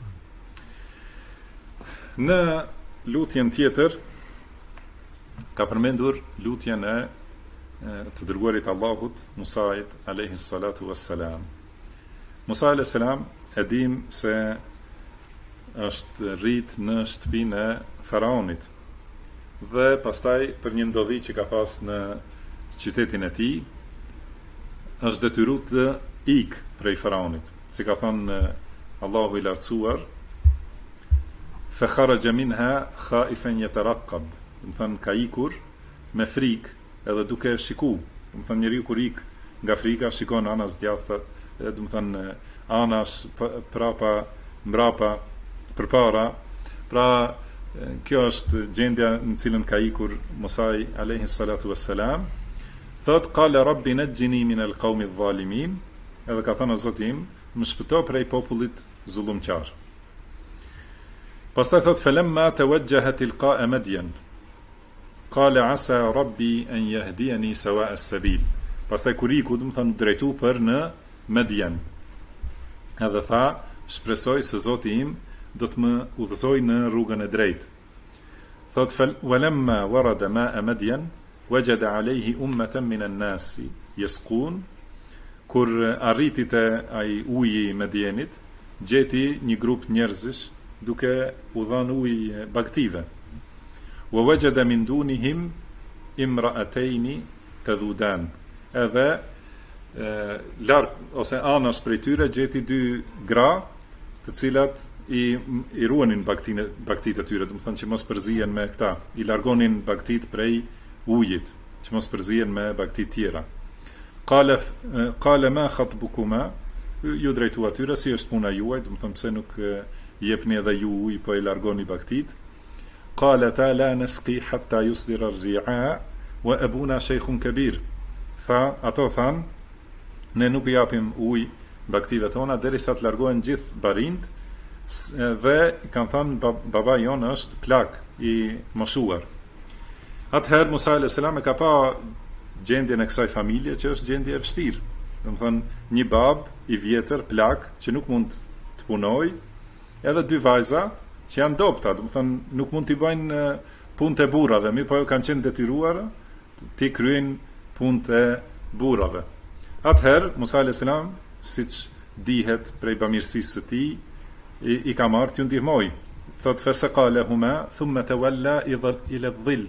Në lutjen tjetër ka përmendur lutjen e të dërguarit Allahut Musait alayhi salatu wassalam. Musa alayhi salam e dim se është rrit në shtëpinë e faraonit dhe pastaj për një ndodhi që ka pas në qytetin e tij është detyruar të ik prej faraonit, si ka thënë Allahu i lartësuar, fa kharaja minha khaifan yatarqab. Do të thënë ka ikur me frikë edhe duke shikuar. Do të thënë njeriu kur ik nga frika shikon anas djathta, do të thënë anas prapa, mbrapa, përpara. Pra kjo është gjendja në cilën ka ikur Musa alayhi salatu wassalam. Thot qala rabbi najjini min al-qawmi adh-dhalimin. Edhe ka thënë Zoti im, më shpëto prej popullit zullumqar. Pastaj thot falamma tawajjaha tilqa Madyan. Qala asa rabbi an yahdiyani sawa as-sabil. Pastaj kur iku, do të thënë drejtu për në Madyan. Edhe tha, shpresoj se Zoti im do të më udhëzoj në rrugën e drejtë. Thot walamma warada ma'a Madyan wajada alayhi ummatan min an-nas yasqun. Kur arriti te ai uji i Medjenit, gjeti një grup njerëzish duke u dhënë ujë bagtive. Wa wajada min dunihim imra'atayn tadhudan. Edhe larg ose anash prej tyre gjeti dy gra, të cilat i ruanin bagtitë e tyre, do të thonë që mos përzihen me këta, i largonin bagtitë prej ujit, që mos përzihen me bagtitë tjera. Qala ma khatbukuma, ju drejtu atyre, si është puna juaj, do të thonë pse nuk i jepni edhe ju ujë, po i largoni bagtitë. Qalata la nasqi hatta yusdira ar-ri'a wa abuna shaykhun kabir. Ato than, ne nuk i japim ujë bagtive tona derisa të largohen gjithë barind, dhe kanë thënë baba jonë është plak i moshuar. Atëherë Musa a.s. e ka pa gjendjen e kësaj familje që është gjendje e vështirë. Do të thonë një bab i vjetër plak që nuk mund të punoj, edhe dy vajza që janë dobta, do të thonë nuk mund t'i bëjnë punët e burrave, mirë po kanë qenë detyruar t'i kryejnë punët e burrave. Atëherë Musa a.s. siç dihet prej bamirësisë së tij, i ka marrë t'ju ndihmoj. Thot fasaqa lahuma thumma tawalla ila dhill.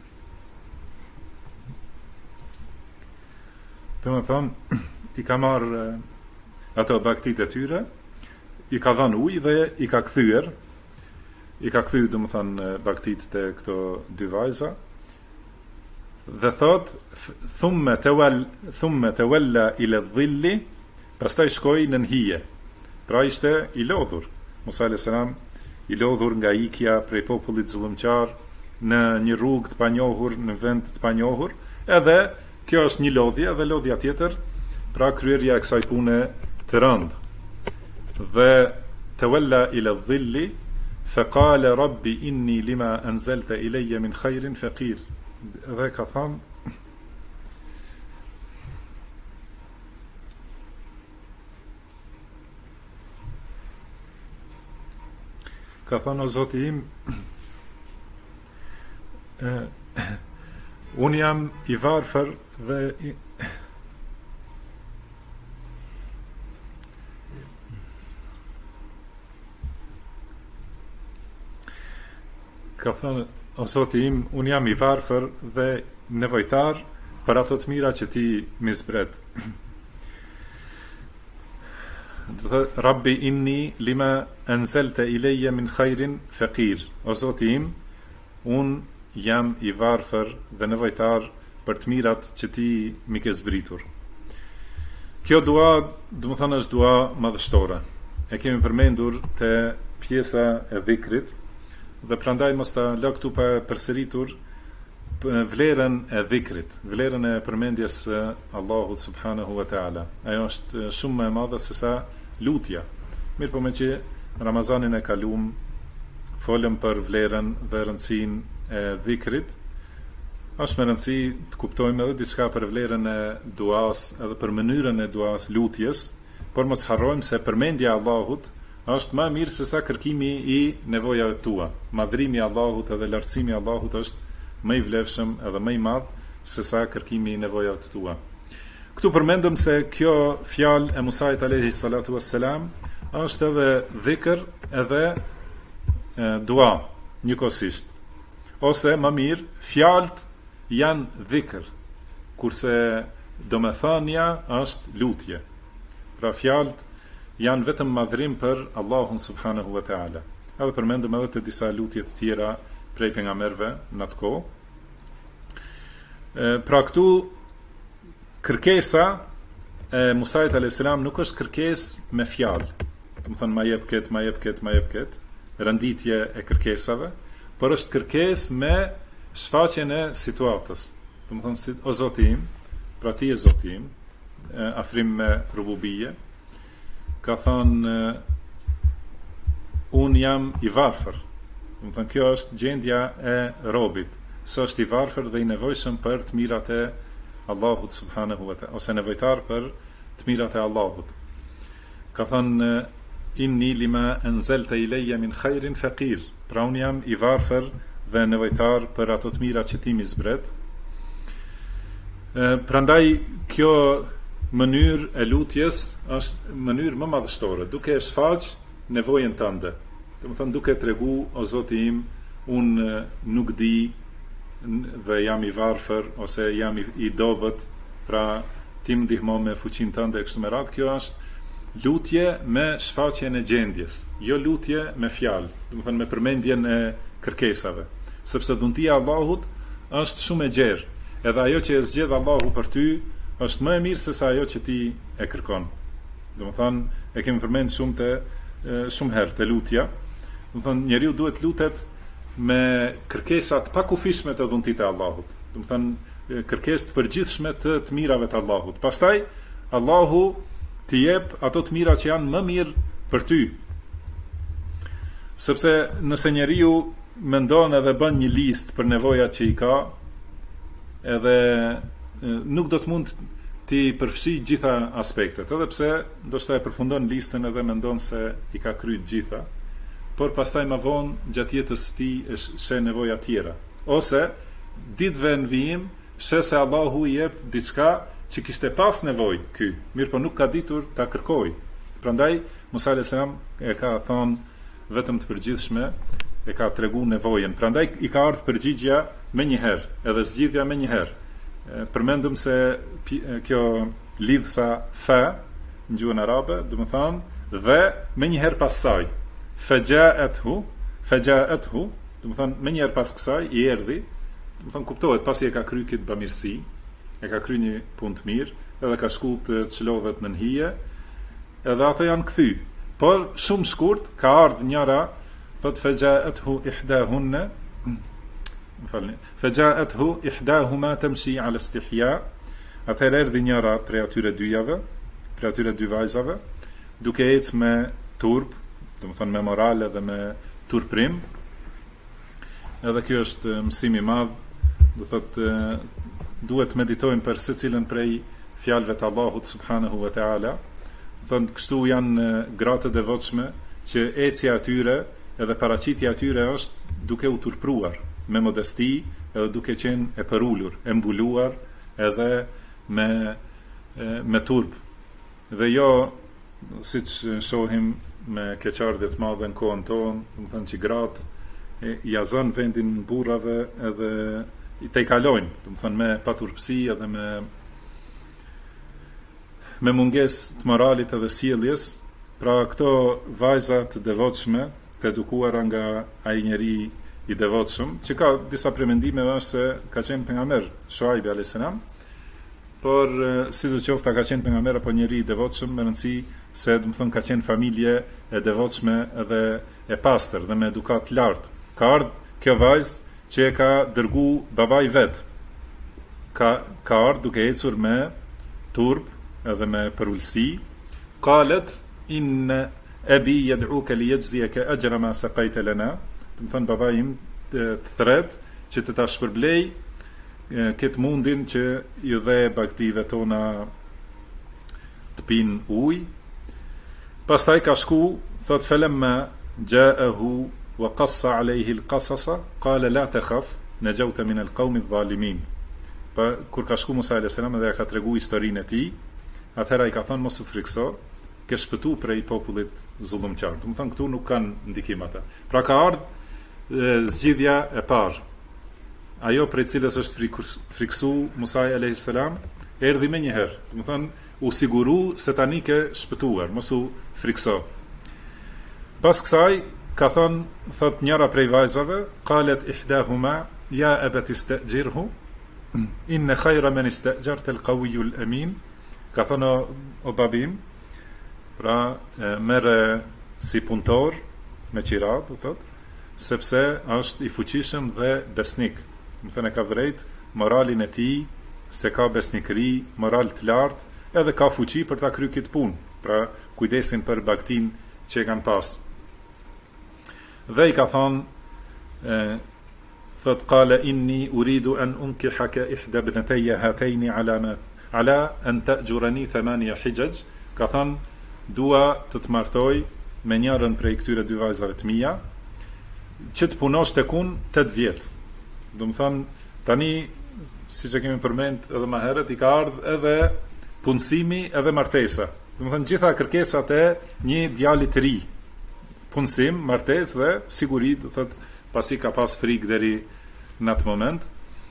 Do të thonë i ka marrë ato bagtitë e tyre, i ka dhënë ujë dhe i ka kthyer, do të thonë bagtitë te këto dy vajza. Dhe thot thumma tawalla ila dhill, pastaj shkoi në hije. Pra ishte i lodhur. Musa a.s. i lodhur nga ikja prej popullit zullumqar në një rrugë të panjohur, në vend të panjohur, edhe kjo është një lodhje, edhe lodhja tjetër, pra kryerja e kësaj pune të rëndë. Dhe tawalla ila dhilli, faqala rabbi inni lima anzalta ilayya min khairin faqir. Dhe ka thënë, o Zoti im, unë jam i varfër dhe ka thënë, o Zoti im, unë jam i varfër dhe nevojtar për ato të mira që ti më zbret. Rabbi inni lima anzalta ilayya min khairin faqir. O Zoti im, unë jam i varfër dhe nevojtar për të mirat që ti mi ke zbritur. Kjo dua, do të thonë, është dua madhështore. E kemi përmendur te pjesa e dhikrit, dhe prandaj mos ta lë këtu pa përsëritur vlerën e dhikrit, vlerën e përmendjes së Allahut subhanahu wa taala. Ajo është shumë më e madhe se sa lutja. Mirë po me që Ramazanin e kalum, folëm për vlerën dhe rëndësinë e dhikrit, është me rëndësi të kuptojmë edhe diçka për vlerën e duas, edhe për mënyrën e duas, lutjes, por mos harrojmë se përmendja e Allahut është më mirë se sa kërkimi i nevojave tua. Madhrimi i Allahut edhe lartësimi i Allahut është më i vlefshëm edhe më i madh se sa kërkimi i nevojave tua. Këtu përmendëm se kjo fjalë e Musait alayhi salatu wassalam është edhe dhikr edhe dua njëkohësisht. Ose më mirë, fjalët janë dhikr, kurse domethënia është lutje. Pra fjalët janë vetëm madhrim për Allahun subhanahu wa taala. Edhe përmendëm edhe të disa lutje të tjera prej pejgamberëve në atë kohë. Pra këtu kërkesa e Musait alayhis salam nuk është kërkesë me fjalë. Do të thonë ma jep këtë, renditje e kërkesave, por është kërkesë me shfaqjen e situatës. Do të thonë o Zoti im, pra ti je Zoti im, afrim me rububie. Ka thënë unë jam i varfër. Do të thonë kjo është gjendja e robit, së është i varfër dhe i nevojshëm për të mirat e Allahut subhanahu wa ta'ala, ose nevojtar për të mirat e Allahut. Ka thënë inni lima anzalta ilayya min khairin faqir. Pra unë jam i varfër dhe nevojtar për ato të mira që ti mi zbret. Prandaj kjo mënyrë e lutjes është mënyrë më madhështore, duke e shfaq nevojën tënde. Domethënë duke tregu, o Zoti im, unë nuk di dhe jam i varfër ose jam i dobët, pra ti më ndihmo me fuqinë tënde e kështu me radhë. Kjo është lutje me shfaqjen e gjendjes, jo lutje me fjalë, domethënë me përmendjen e kërkesave, sepse dhuntia e Allahut është shumë e gjerë, edhe ajo që e zgjedh Allahu për ty është më e mirë se sa ajo që ti e kërkon. Domethënë e kemi përmendur shumë herë te lutja. Domethënë njeriu duhet lutet me kërkesat pa kufishme të dhuntit e Allahut. Domethënë kërkesë të përgjithshme të mirave të Allahut. Pastaj Allahu t'i jep ato të mira që janë më mirë për ty. Sepse nëse njeriu mendon edhe bën një listë për nevojat që i ka, edhe nuk do të mund t'i përfshi gjitha aspektet, edhe pse ndoshta e përfundon listën edhe mendon se i ka kryer gjitha, por pastaj më vonë gjatë jetës së tij e sheh nevoja tjera, ose ditëve në vijim sheh se Allahu i jep diçka që kishte pas nevojë ky, mirë po nuk ka ditur ta kërkoj. Prandaj Musa alayhis salam e ka thonë vetëm të përgjithshme, e ka tregu nevojën. Prandaj i ka ardhur përgjigjja më një herë, edhe zgjidhja më një herë. Përmendëm se kjo lidhsa fa në gjuhën arabe, do të thonë dhe më një herë pas saj. Fajaathu, do të thonë më një herë pas kësaj i erdhi, do të thonë kuptohet pasi e ka kryer këtë bamirësi, e ka kryer një punë të mirë, edhe ka shku të çlodhet në hije, edhe ato janë kthy. Por shumë shkurt ka ardhur njëra, thot fajaathu ihdahunna, fajaathu ihdahuma tamshi ala istihya. Atëherë erdhi njëra prej atyre dyjave, prej atyre dy vajzave, duke ecë me turp, do të thonë me morale dhe me turprim. Edhe kjo është mësim i madh, do thotë duhet meditojmë për secilën prej fjalëve të Allahut subhanahu wa taala. Thonë kështu janë gratë e devotshme që ecja atyre edhe paraqitja atyre është duke u turpruar me modesti, edhe duke qenë e përulur, e mbuluar edhe me turp. Dhe jo siç shohim me keqardhje të mëdha në kohën tonë, do të thonë që gratë ja zën vendin burrave edhe i te kalojnë, do të thonë me paturpsi edhe me mungesë të moralit edhe sjelljes. Pra këto vajza të devotshme, të edukuara nga ai njeri i devotshëm, që ka disa premendime është se ka qenë pejgamber Shuaib alayhis salam, por sidoqoftë ka qenë pejgamber apo njeri i devotshëm, me rëndësi se do të thonë ka qenë familje e devotshme edhe e pastër dhe me edukat lartë. Ka ardhur kjo vajzë që e ka dërgu babai vet. Ka ardhur duke ecur me turp edhe me përullsi. Qalet in abi yad'uka li yajziyaka ajra ma saqaita lana. Do të thonë babai im të thret që të ta shpërblej këtë mundin që ju dhe bagtive tona të pinë ujë. Pastaj ka shku, thot falamma ja'ahu wa qassa alayhi al-qasasa qala la takhaf najawta min al-qawmi adh-dhalimin. Pa kur ka shku Musa alayhis salam dhe ja ka tregu historinë e tij, atëherë ai ka thënë mos u frikso, ke shpëtu prej popullit zullumqtar. Do të thonë këtu nuk kanë ndikim ata. Pra ka ardhur zgjidhja e parë. Ajo prej cilës është friksu Musa alayhis salam, erdhi më një herë. Do të thonë u siguru se tani ke shpëtuar, mos u frikso. Pas kësaj ka thënë, thot njëra prej vajzave, qalet ihdahuma ya abati istajirhu inna khayra man istajarta al-qawiyyu al-amin. Ka thënë o babim, pra merre si punëtor me qirat, do thot, sepse është i fuqishëm dhe besnik. Do thënë ka vërejt moralin e tij, se ka besnikëri, moral të lartë, edhe ka fuqi për ta kryer këtë punë. Pra kujdesin për bagtin që e kanë pas. Dhe i ka thonë, thot qala inni uridu an unkihaka ihda ibnatayya hatayn ala an ta'jurani 8 hijaj. Ka thonë, dua të të martoj me njërën prej këtyre dy vajzave të mia, që të punosh tek unë 8 vjet. Do të thonë, tani siç e kemi përmend edhe më herët, i ka ardhur edhe punësimi edhe martesa. Do të thonë gjitha kërkesat e një djali të ri, punësim, martesë dhe siguri, do thot pasi ka pas frikë deri në atë moment.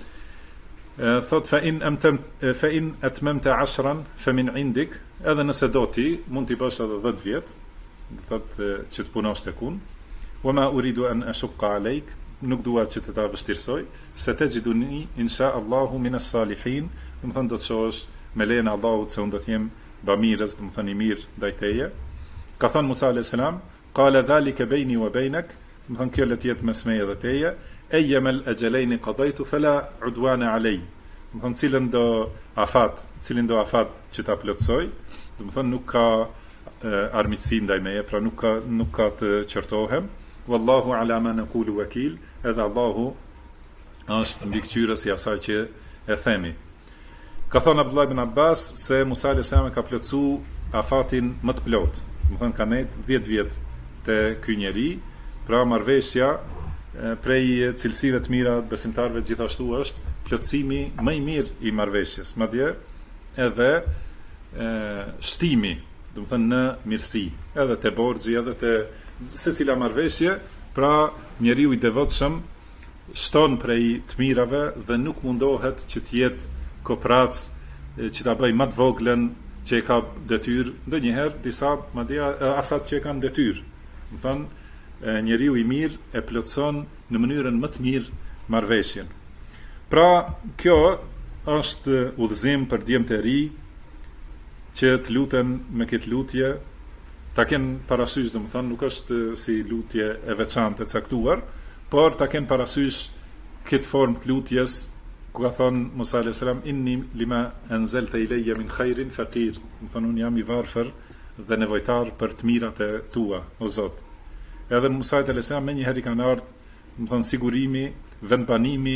Thot fa in atmamta 10 fa min indik, edhe nëse do ti mund t'i bësh edhe 10 vjet, do thot që të punosh tek unë. Wa ma uridu an ashqa alejk, nuk dua që të ta vështirësoj, se tajiduni insha Allahu min as-salihin, do të thonë do të shohësh me lejen e Allahut se unë do të jem bamirës, do të thonë i mirë ndaj teje. Ka thënë Musa alayhis salam, qala dhalika bayni wa baynak, do të thonë kjo le të jetë mes meje dhe teje, ayyamal ajalaini qadaytu fala udwana alay. Do të thonë cilin do afat që ta plotësoj, do të thonë nuk ka armiqësi ndaj meje, pra nuk ka të qërtohem. Wallahu ala ma naqulu wakil, edhe Allahu është mbikëqyrës i asaj që e themi. Ka thënë Abdullah ibn Abbas se Musa alayhis salam ka plotësu afatin më të plot. Do të thonë ka net 10 vjet te ky njeri, pra marrveshja prej cilësive të mira të besimtarëve gjithashtu është plotësimi më i mirë i marrveshjes, madje edhe shtimi, do të thonë në mirësi, edhe te borxhi, edhe te secila marrveshje, pra njeriu i devotshëm shton prej të mirave dhe nuk mundohet që të jetë koprac, që ta bëj më të voglën që e ka detyrë, ndonjëherë disa madje asat që e kanë detyrë. Do thonë njeriu i mirë e plotson në mënyrën më të mirë marrveshjen. Pra kjo është udhëzim për djemtë e ri që të luten me këtë lutje, ta kenë parasysh, do të thonë nuk është si lutje e veçantë e caktuar, por ta kenë parasysh këtë formë të lutjes, ku ka thonë Musa alayhis salam, inni lima anzalta ilayya min khairin faqir, do të thonë unë jam i varfër dhe nevojtar për të mirat e tua, o Zot. Edhe Musa alayhis salam më një herë kanë ardhur, do të thonë sigurimi, vendbanimi,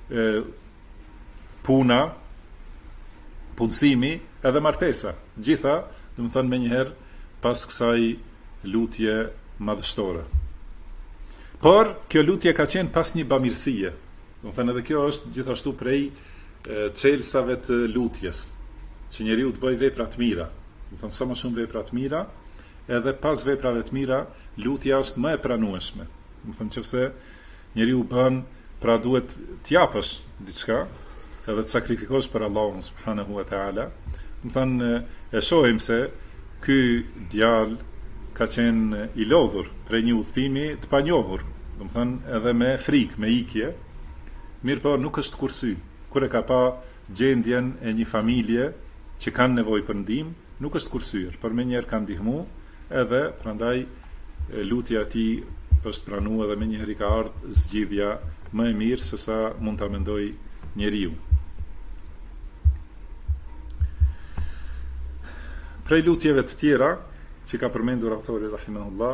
puna, punësimi, edhe martesa, gjitha, do të thonë më një herë pas kësaj lutje madhështore. Por kjo lutje ka qenë pas një bamirësie. Do të thënë edhe kjo është gjithashtu prej çelësave të lutjes, që njeriu të bëjë vepra të mira. Do të thënë sa më shumë vepra të mira, edhe pas veprave të mira, lutja është më e pranueshme. Do të thënë nëse njeriu bën, pra duhet të japësh diçka, edhe të sakrifikosh për Allahun subhanahu wa taala. Do të thënë e shohim se ky djalë ka qenë i lodhur prej një udhëtimi të panjohur, do të thënë edhe me frikë, me ikje, mirë po nuk është kursy. Kur e ka pa gjendjen e një familje që kanë nevojë për ndihmë, nuk është kursyer, por më njëherë ka ndihmu, edhe prandaj lutja e tij është pranuar dhe më njëherë ka ardhur zgjidhja më e mirë se sa mund ta mendoj njeriu. Prej lutjeve të tjera që ka përmendur autori rahimahullah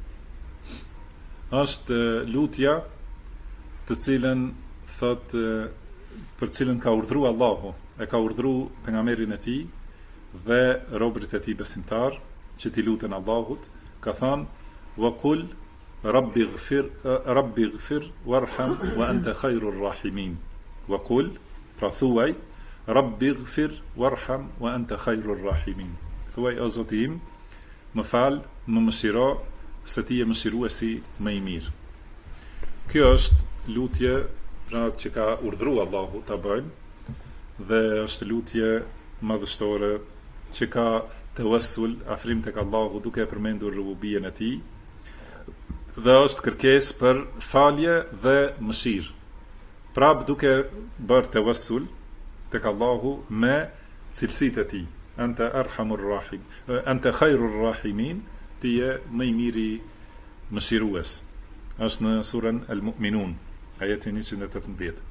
është lutja të cilën thot për cilën ka urdhëruar Allahu, e ka urdhëruar pejgamberin e tij dhe robërit e tij besimtar që t'i luten Allahut, ka thënë wa qul rabbi ighfir warham wa anta khairur rahimin. Wa qul, pra thuaj, rabbi ighfir warham wa anta khairur rahimin. Thuaj, o Zoti im, më fal, më mëshiro, se ti je mëshiruesi më i mirë. Kjo është lutje pra që ka urdhëruar Allahu ta bëjmë, dhe është lutje madhështore që ka tawassul, afrim tek Allahu duke përmendur rububien e tij, dhe është kërkesë për falje dhe mëshirë. Prap duke bërë tawassul tek Allahu me cilësitë e tij. Anta arhamur rahim, anta khairur rahimin, ti je më i miri mëshirues. Është në surën Al-Mu'minun, ajeti 118.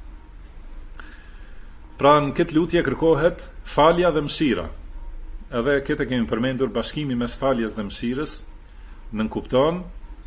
Pra në këtë lutje kërkohet falja dhe mëshira. Edhe këtë kemi përmendur, bashkimi mes faljes dhe mëshirës nënkupton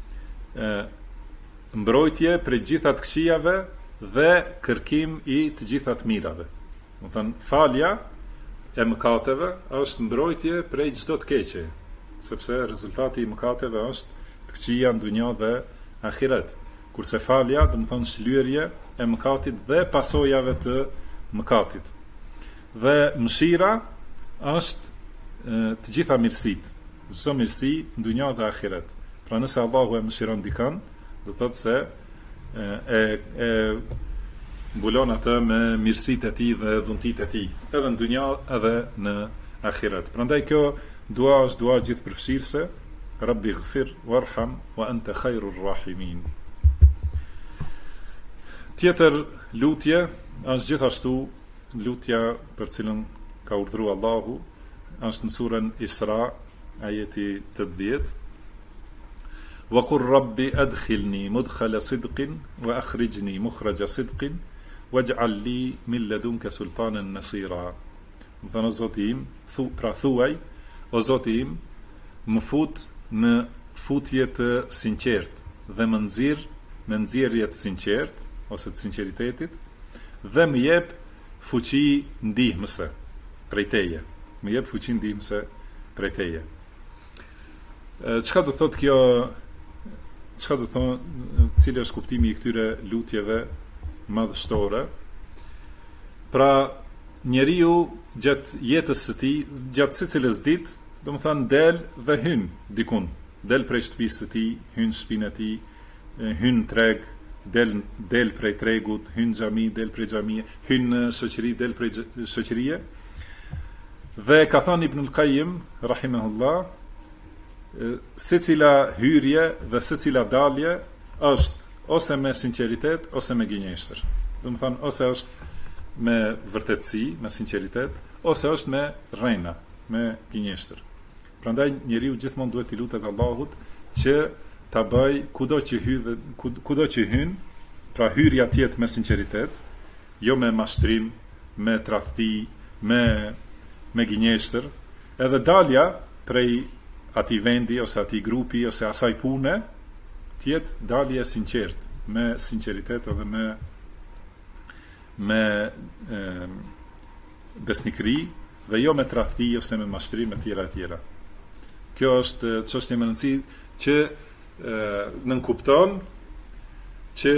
mbrojtje prej gjitha të këqijave dhe kërkim i të gjitha të mirave. Do të thënë falja e mëkateve është mbrojtje prej çdo të keqe, sepse rezultati i mëkateve është të këqija në dunjë dhe ahiret. Kurse falja, do të thonë shlyerje e mëkatit dhe pasojave të mëkatit. Dhe mëshira është të gjitha mirësitë, çdo mirësi në dunjë dhe ahiret. Pra nëse Allahu e mëshiron dikën, do thotë se e mbulon atë me mirësitë e tij dhe dhuntitë e tij, edhe në dunja edhe në ahiret. Prandaj kjo dua është dua gjithëpërfshirëse, Rabbi ighfir warham wa anta khairur rahimin. Tjetër lutje është gjithashtu lutja për cilën ka urdhëruar Allahu, është në surën Isra, ajeti 80. Wa qur rabbi adkhilni mudkhala sidqin wa akhrijni mukhraja sidqin waj'al li min ladunka sultanan nasira. Më thënë o Zoti im, pra thuaj, o Zoti im, më fut në futje të sinqert dhe më nxirr me nxjerrje të sinqert ose të sinqeritetit dhe më jep fuqi ndihmëse prej teje. Më jep fuqi ndihmëse prej teje. Çka do thot kjo? Çka do thonë, cili është kuptimi i këtyre lutjeve madhështore? Pra, njeriu gjatë jetës së tij, gjatë secilës ditë, domethënë del dhe hyn dikun, del prej shtëpisë së tij, hyn në shtëpinë e tij, hyn në treg, del prej tregut, hyn në xhami, del prej xhamie, hyn në shoqëri, del prej shoqërie. Dhe ka thënë Ibn al-Qayyim rahimahullah, secila hyrje dhe secila dalje është ose me sinqeritet ose me gënjeshtër. Domethënë ose është me vërtetësi, me sinqeritet, ose është me rrena, me gënjeshtër. Prandaj njeriu gjithmonë duhet i lutet Allahut që ta bëj kudo që hyn, pra hyrja të jetë me sinqeritet, jo me mashtrim, me tradhti, me gënjeshtër, edhe dalja prej atij vendi ose atij grupi ose asaj pune të jetë dalje sinqert, me sinqeritet edhe me besnikëri dhe jo me tradhti ose me mashtrim e tjera. Kjo është çështje më e rëndësishme që nënkupton që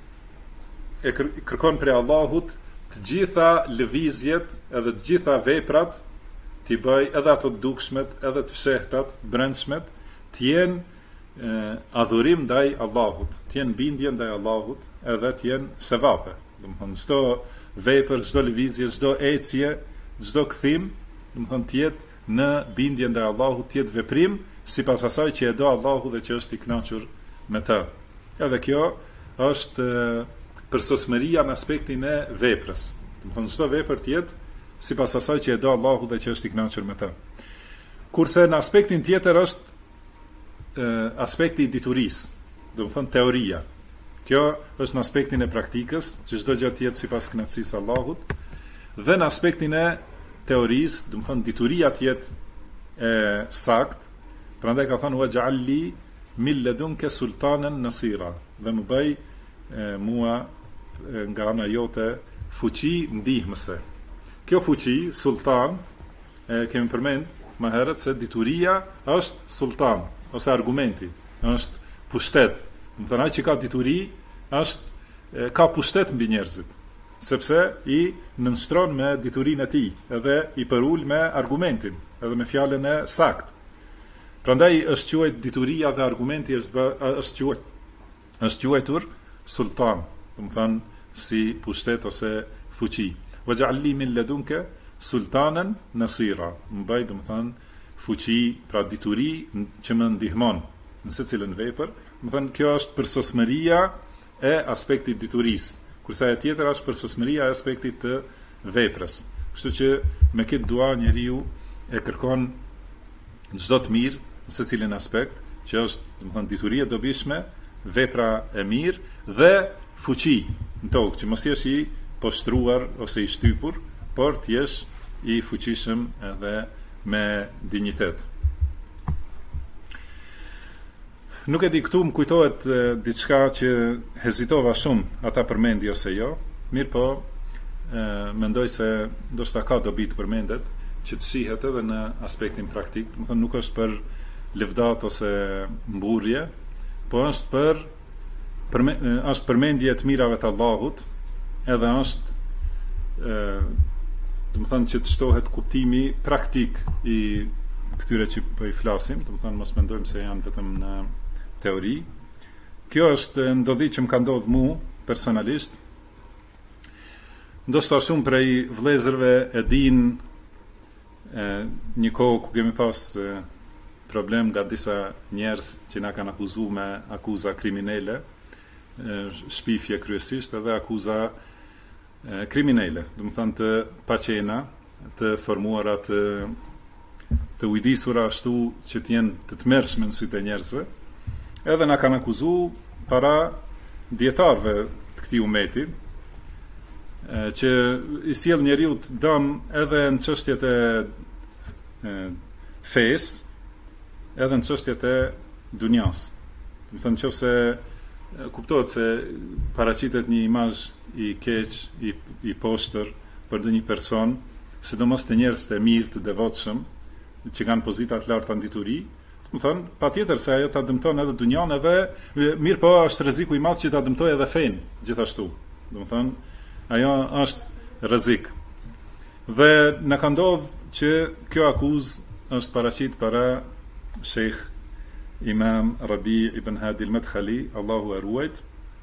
e kërkon prej Allahut të gjitha lëvizjet edhe të gjitha veprat t'i bëj, edhe ato të dukshmet, edhe të fshehtat, brendshmet, t'jenë adhurim ndaj Allahut, t'jenë bindje ndaj Allahut, edhe t'jenë sevape. Domethënë çdo vepër, çdo lëvizje, çdo ecje, çdo kthim, domethënë t'jetë në bindje ndaj Allahut, t'jetë veprim sipas asaj që e do Allahu dhe që është i kënaqur me të. Edhe kjo është përsosmëria në aspektin e veprës. Domethënë çdo vepër t'jetë sipas asaj që e do Allahu dhe që është i kënaqur me të. Kurse në aspektin tjetër është aspekti i diturisë, domethënë teoria. Kjo është në aspektin e praktikës, që çdo gjë të jetë sipas kënaqësisë së Allahut, dhe në aspektin e teorisë, domethënë dituria të jetë e saktë. Prandaj ka thënë waj'al li min ladunka sultanan nasira, dhe më bëj mua nga ana jote fuqi ndihmëse. Kjo fuqi, sultan, kemi përmend më herët se dituria është sultan, ose argumenti, është pushtet. Më thënë, ai që ka dituri, ka pushtet mbi njerëzit, sepse i nënstron me diturinë e tij, edhe i përul me argumentin, edhe me fjalën e saktë. Prandaj është quajtur dituria dhe argumenti është quajtur sultan, do të thënë si pushtet ose fuqi. Waj'al li min ladunka sultanan nasira. Mbaj, do të thënë fuqi, pra dituri që më ndihmon në secilën vepër. Do të thënë kjo është përsosmëria e aspektit diturisë, kurse e tjetër është përsosmëria e aspektit të veprës. Kështu që me këtë dua njeriu e kërkon çdo të mirë në secilin aspekt, që është, do të thënë, dituria e dobishme, vepra e mirë dhe fuqi në tokë, që mos jesh i poshtruar ose i shtypur, por të jesh i fuqishëm edhe me dinjitet. Nuk e di, këtu më kujtohet diçka që hezitova shumë ata përmendi ose jo, mirë po mendoj se ndoshta ka dobi të përmendet që të shihet edhe në aspektin praktik. Do të thënë nuk është për lëvdat ose mburje, po është është përmendje të mirave të Allahut, edhe është do të thënë që të shtohet kuptimi praktik i këtyre që po i flasim, do të thënë mos mendojmë se janë vetëm në teori. Kjo është ndodhi që më ka ndodhur mua personalisht. Ndoshta shumë prej vëllezërve e din një kohë ku kemi pas problem nga disa njerëz që na kanë akuzuar me akuza kriminale, shpifje kryesisht edhe akuza kriminale, do të thonë të paqena, të formuara të ujdisura ashtu që të jenë të tmerrshme në sytë e njerëzve. Edhe na kanë akuzuar para dietarëve të këtij umeti, që i sjell njeriu të dëm edhe në çështjet e fesë, edhe në çështjet e dunjas. Do të thonë nëse kuptohet se paraqitet një imazh i keq, i poshtër për një person, sidomos të njerëz të mirë, të devotshëm, që kanë pozita të larta në dituri, do të thonë patjetër se ajo ta dëmton edhe dunjan, edhe mirë po është rreziku i madh që ta dëmtojë edhe fen gjithashtu. Do të thonë ajo është rrezik. Dhe na ka ndodhur që kjo akuzë është paraqit para Sheikh Imam Rabi ibn Hadi al-Madkhali, Allahu e ruajt.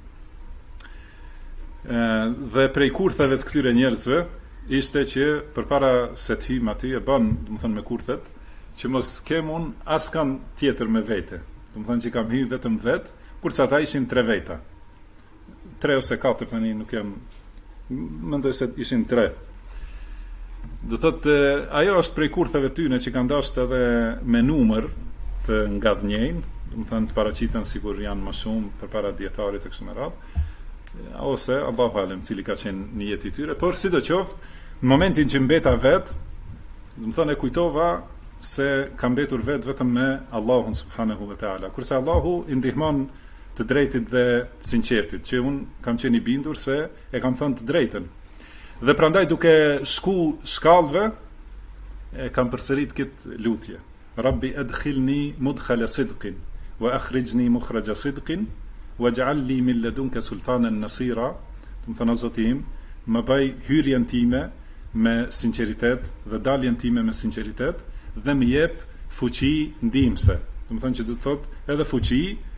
Dhe prej kurtheve të këtyre njerëzve ishte që përpara se të hyjmë aty e bën, do të thonë me kurthet, që mos kem unë askan tjetër me vete. Do të thonë që kam hyrë vetëm vet, kurse ata ishin 3 veta. 3 ose 4 tani nuk jam, mendoj se ishin 3. Do thotë ajo është prej kurtheve tyne që kanë dashur edhe me numër të ngadhnjejnë, do të thonë të paraqiten sikur janë më shumë përpara dietarit e kështu me radhë, ose Allahu alem cili ka qenë në jetë i tyre, por sidoqoftë në momentin që mbeta vet, do të thonë e kujtova se ka mbetur vetëm me Allahun subhanahu wa taala. Kurse Allahu i ndihmon të drejtit dhe të sinqertit, që un kam qenë i bindur se e kam thënë të drejtën. Dhe prandaj duke shku shkallëve e kam përsërit këtë lutje. Rabbi adkhilni mudkhala sidqin wa akhrijni mukhraja sidqin waj'al li min ladunka sultanan nasira. Do të thonë Zoti im, më bëj hyrjen time me sinqeritet dhe daljen time me sinqeritet dhe më jep fuqi ndihmëse. Do të thonë që do të thotë edhe fuqi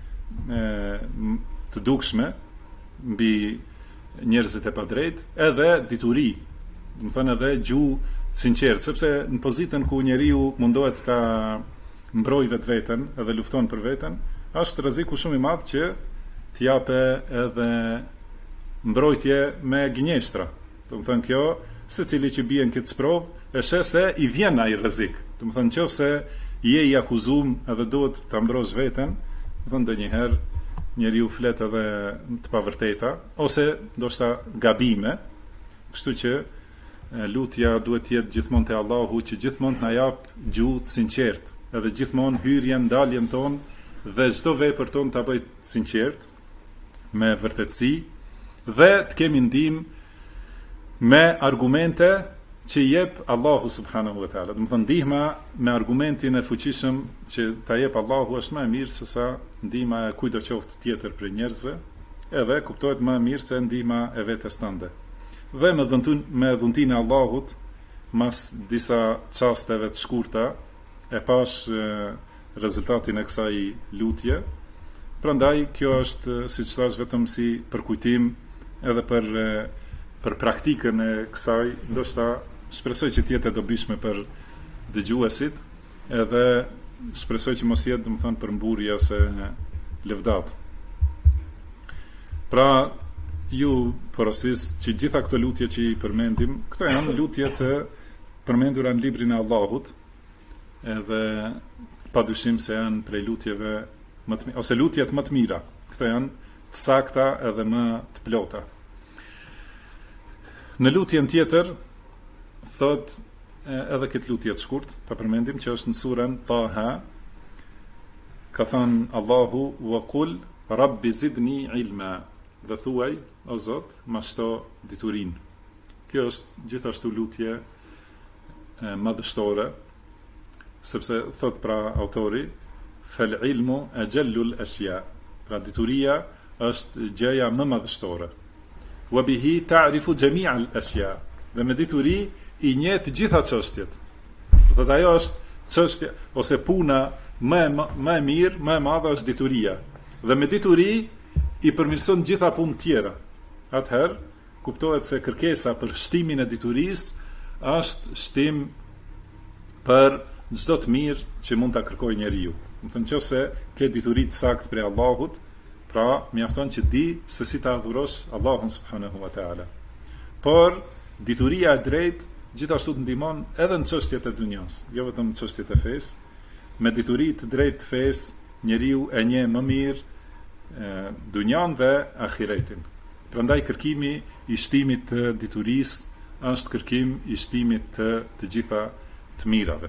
të dukshme mbi njerëzit e padrejt, edhe dituri, do të thonë edhe gjuhë sinqert, sepse në pozitën ku njeriu mundohet ta mbrojë vetveten edhe lufton për veten, është rreziku shumë i madh që të japë edhe mbrojtje me gënjeshtra. Do të thonë kjo, secili që bie në këtë sprovë e sheh se i vjen ai rrezik. Do të thonë nëse je i akuzuar edhe duhet ta mbrosh veten, do të thonë ndonjëherë njeriu flet edhe të pavërteta ose ndoshta gabime, kështu që lutja duhet të jetë gjithmonë te Allahu që gjithmonë na jap gjuhë të sinqert, edhe gjithmonë hyrjen, daljen tonë dhe çdo vepër tonë ta bëj të sinqert, me vërtetësi dhe të kemi ndihmë me argumente që jep Allahu subhanahu wa taala. Do të thonë ndihma me argumentin e fuqishëm që ta jep Allahu është më e mirë se sa ndihma e kujdo qoftë tjetër për njerëzve, edhe kuptohet më mirë se ndihma e vetes tënde. Dhe me dhuntinë e Allahut, mas disa çasteve të shkurta, e pash rezultatin e kësaj lutje. Prandaj kjo është, siç thash, vetëm si përkujtim edhe për praktikën e kësaj, ndoshta shpresoj që të jetë e dobishme për dëgjuesit, edhe shpresoj që mos jetë, domethënë, për mburje ose lëvdat. Pra, ju porosis që gjitha këto lutje që i përmendim, këto janë lutje të përmendura në librin e Allahut, edhe padyshim se janë prej lutjeve më të mira, ose lutjet më të mira. Këto janë të sakta edhe më të plota. Në lutjen tjetër thot edhe këtë lutje të shkurt, ta përmendim që është në surën Taha, ka thënë Allahu wa qul rabbi zidni ilma, dhe thuaj o Zot, ma shto diturin. Kjo është gjithashtu lutje madhështore, sepse thot pra autori fel ilmu e gjellul esja, pra dituria është gjëja më madhështore. Wa bihi ta'rifu jami'a al-ashya, dhe me dituri i njeh të gjitha çështjet. Do thotë ajo është çështja ose puna më e mirë, më e madhe është dituria. Dhe me dituri i përmirëson gjitha punë tjera. Atëherë kuptohet se kërkesa për shtimin e diturisë është shtim për çdo të mirë që mund ta kërkojë njeriu. Do të thënë nëse ke dituri të saktë prej Allahut, pra mjafton që di se si ta adhurosh Allahun subhanahu wa taala. Por dituria e drejtë gjithashtu të ndihmon edhe në çështjet e dunjas, jo vetëm në çështjet e fesë. Me dituri të drejtë të fesë njeriu e njeh më mirë dunjan dhe ahiretin. Prandaj kërkimi i shtimit të diturisë është kërkim i shtimit të gjitha të mirave.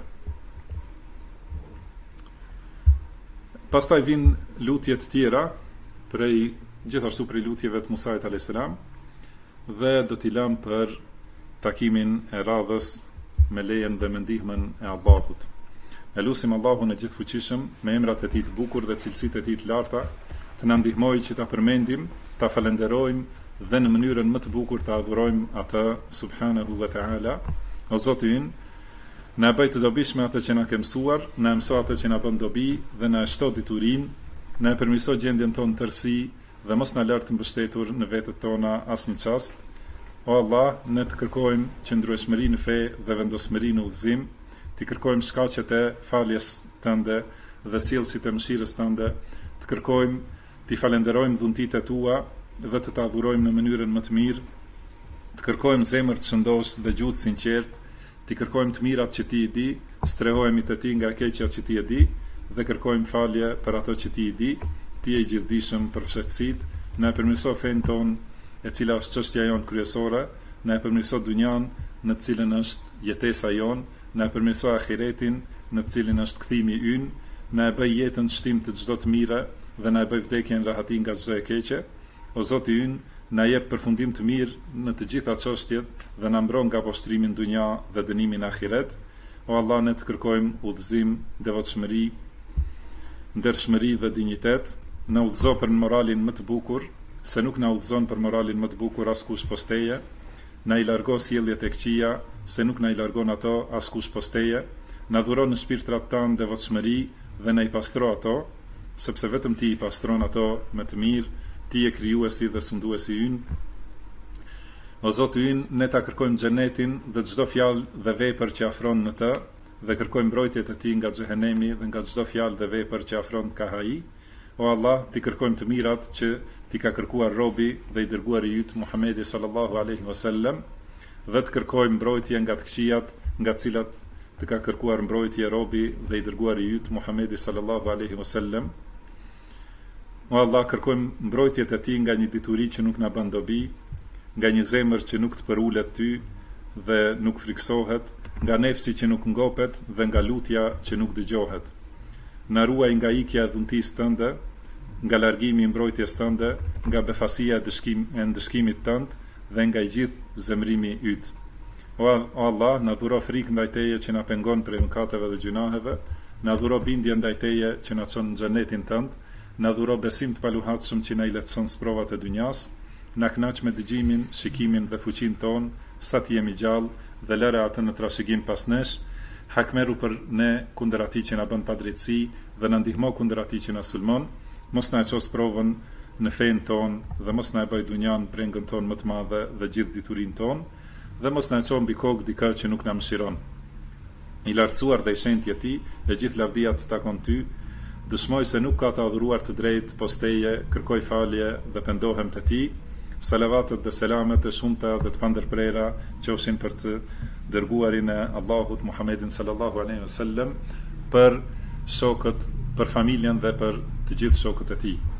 Pastaj vijnë lutjet tjera gjithashtu prej lutjeve të Musait alayhis salam dhe do t'i lëm për takimin e radhës me lejen dhe me ndihmën e Allahut. E lutim Allahun e gjithfuqishëm me emrat e tij të bukur dhe cilësitë e tij të larta të na ndihmojë që ta përmendim, ta falenderojmë dhe në mënyrën më të bukur ta adhurojmë atë subhanahu wa taala. O Zoti ynë, na bëj të dobishme atë që na ke mësuar, na mëso atë që na bën dobi dhe na shto diturinë, na përmirëso gjendjen tonë tërësi dhe mos na lër të mbështetur në vetët tona asnjë çast. O Allah, ne të kërkojmë qëndrueshmëri në fe dhe vendosmëri në udhëzim, të kërkojmë shkaqet e faljes tënde dhe sjellësit e mëshirës tënde, të kërkojmë të falenderojmë dhuntitë e tua dhe të ta adhurojmë në mënyrën më të mirë, të kërkojmë zemër të shëndosh dhe gjuhë sinqert, të kërkojmë të mirat që ti i di, strehohemi te ti nga keqja që ti e di dhe kërkojmë falje për ato që ti i di, ti je i gjithdijshëm për fshehtësitë, na përmirëso fen ton, e cila është çështja jonë kryesore, na përmirëso dunjan në të cilën është jetesa jonë, na përmirëso ahiretin në të cilin është kthimi ynë, na e bëj jetën shtim të çdo të mire dhe na e bëj vdekjen rahati nga çdo e keqe. O Zoti ynë, na jep përfundim të mirë në të gjitha çështjet dhe na mbron nga poshtrimi në dunja dhe dënimi në ahiret. O Allah, ne të kërkojmë udhëzim, devotshmëri, ndershmëri dhe dinjitet, na udhëzo për moralin më të bukur, se nuk na udhëzon për moralin më të bukur askush posteje, na i largo sjelljet e këqija, se nuk na i largon ato askush posteje, na dhuron në shpirtrat tanë devotshmëri dhe na i pastro ato, sepse vetëm ti i pastron ato me të mirë, ti je krijuesi dhe sunduesi ynë. O Zoti ynë, ne ta kërkojmë xhenetin dhe çdo fjalë dhe vepër që afron në të, dhe kërkojmë mbrojtjet e tij nga xhehenemi dhe nga çdo fjalë dhe vepër që afron ka haji. O Allah, ti kërkojmë të mirat që ti ka kërkuar robi dhe i dërguari yt Muhamedi sallallahu alaihi wasallam, dhe të kërkojmë mbrojtje nga të këqijat, nga të cilat të ka kërkuar mbrojtje robi dhe i dërguari yt Muhamedi sallallahu alaihi wasallam. O Allah, kërkojmë mbrojtjet e tij nga një dituri që nuk na bën dobi, nga një zemër që nuk të përulet ty dhe nuk friksohet, nga nefsi që nuk ngopet dhe nga lutja që nuk dëgjohet. Na ruaj nga ikja e dhuntisë tënde, nga largimi i mbrojtjes tënde, nga befasia e ndëshkimit tënd dhe nga i gjithë zemrimi yt. O Allah, na dhuro frikë ndaj teje që na pengon prej mëkateve dhe gjunaheve, na dhuro bindje ndaj teje që na çon në xhenetin tënd, na dhuro besim të paluhatshëm që na i lehtëson sprovat e dunjas, na kënaq me dëgjimin, shikimin dhe fuqinë ton, sa të jemi gjallë dhe lëre atë në trashëgim pas nesh, hakmeru për ne kundër atij që na bën padrejtësi dhe na ndihmo kundër atij që na sulmon, mos na ços provën në fen ton dhe mos na e bëj dunjan brengën ton më të madhe dhe gjithë diturinë ton, dhe mos na çon mbi kokë dikë që nuk na mëshiron. I lartësuar dhe i shenjtë i tij, e gjithë lavdia të takon ty. Dëshmoj se nuk ka të adhuruar të drejtë posteje, kërkoj falje dhe pendohem te ti. Salavatet dhe selamet e shumta dhe të pandërprera qofshin për të dërguarin e Allahut Muhammedin sallallahu alaihi wasallam, për shokët, për familjen dhe për të gjithë shokët e tij.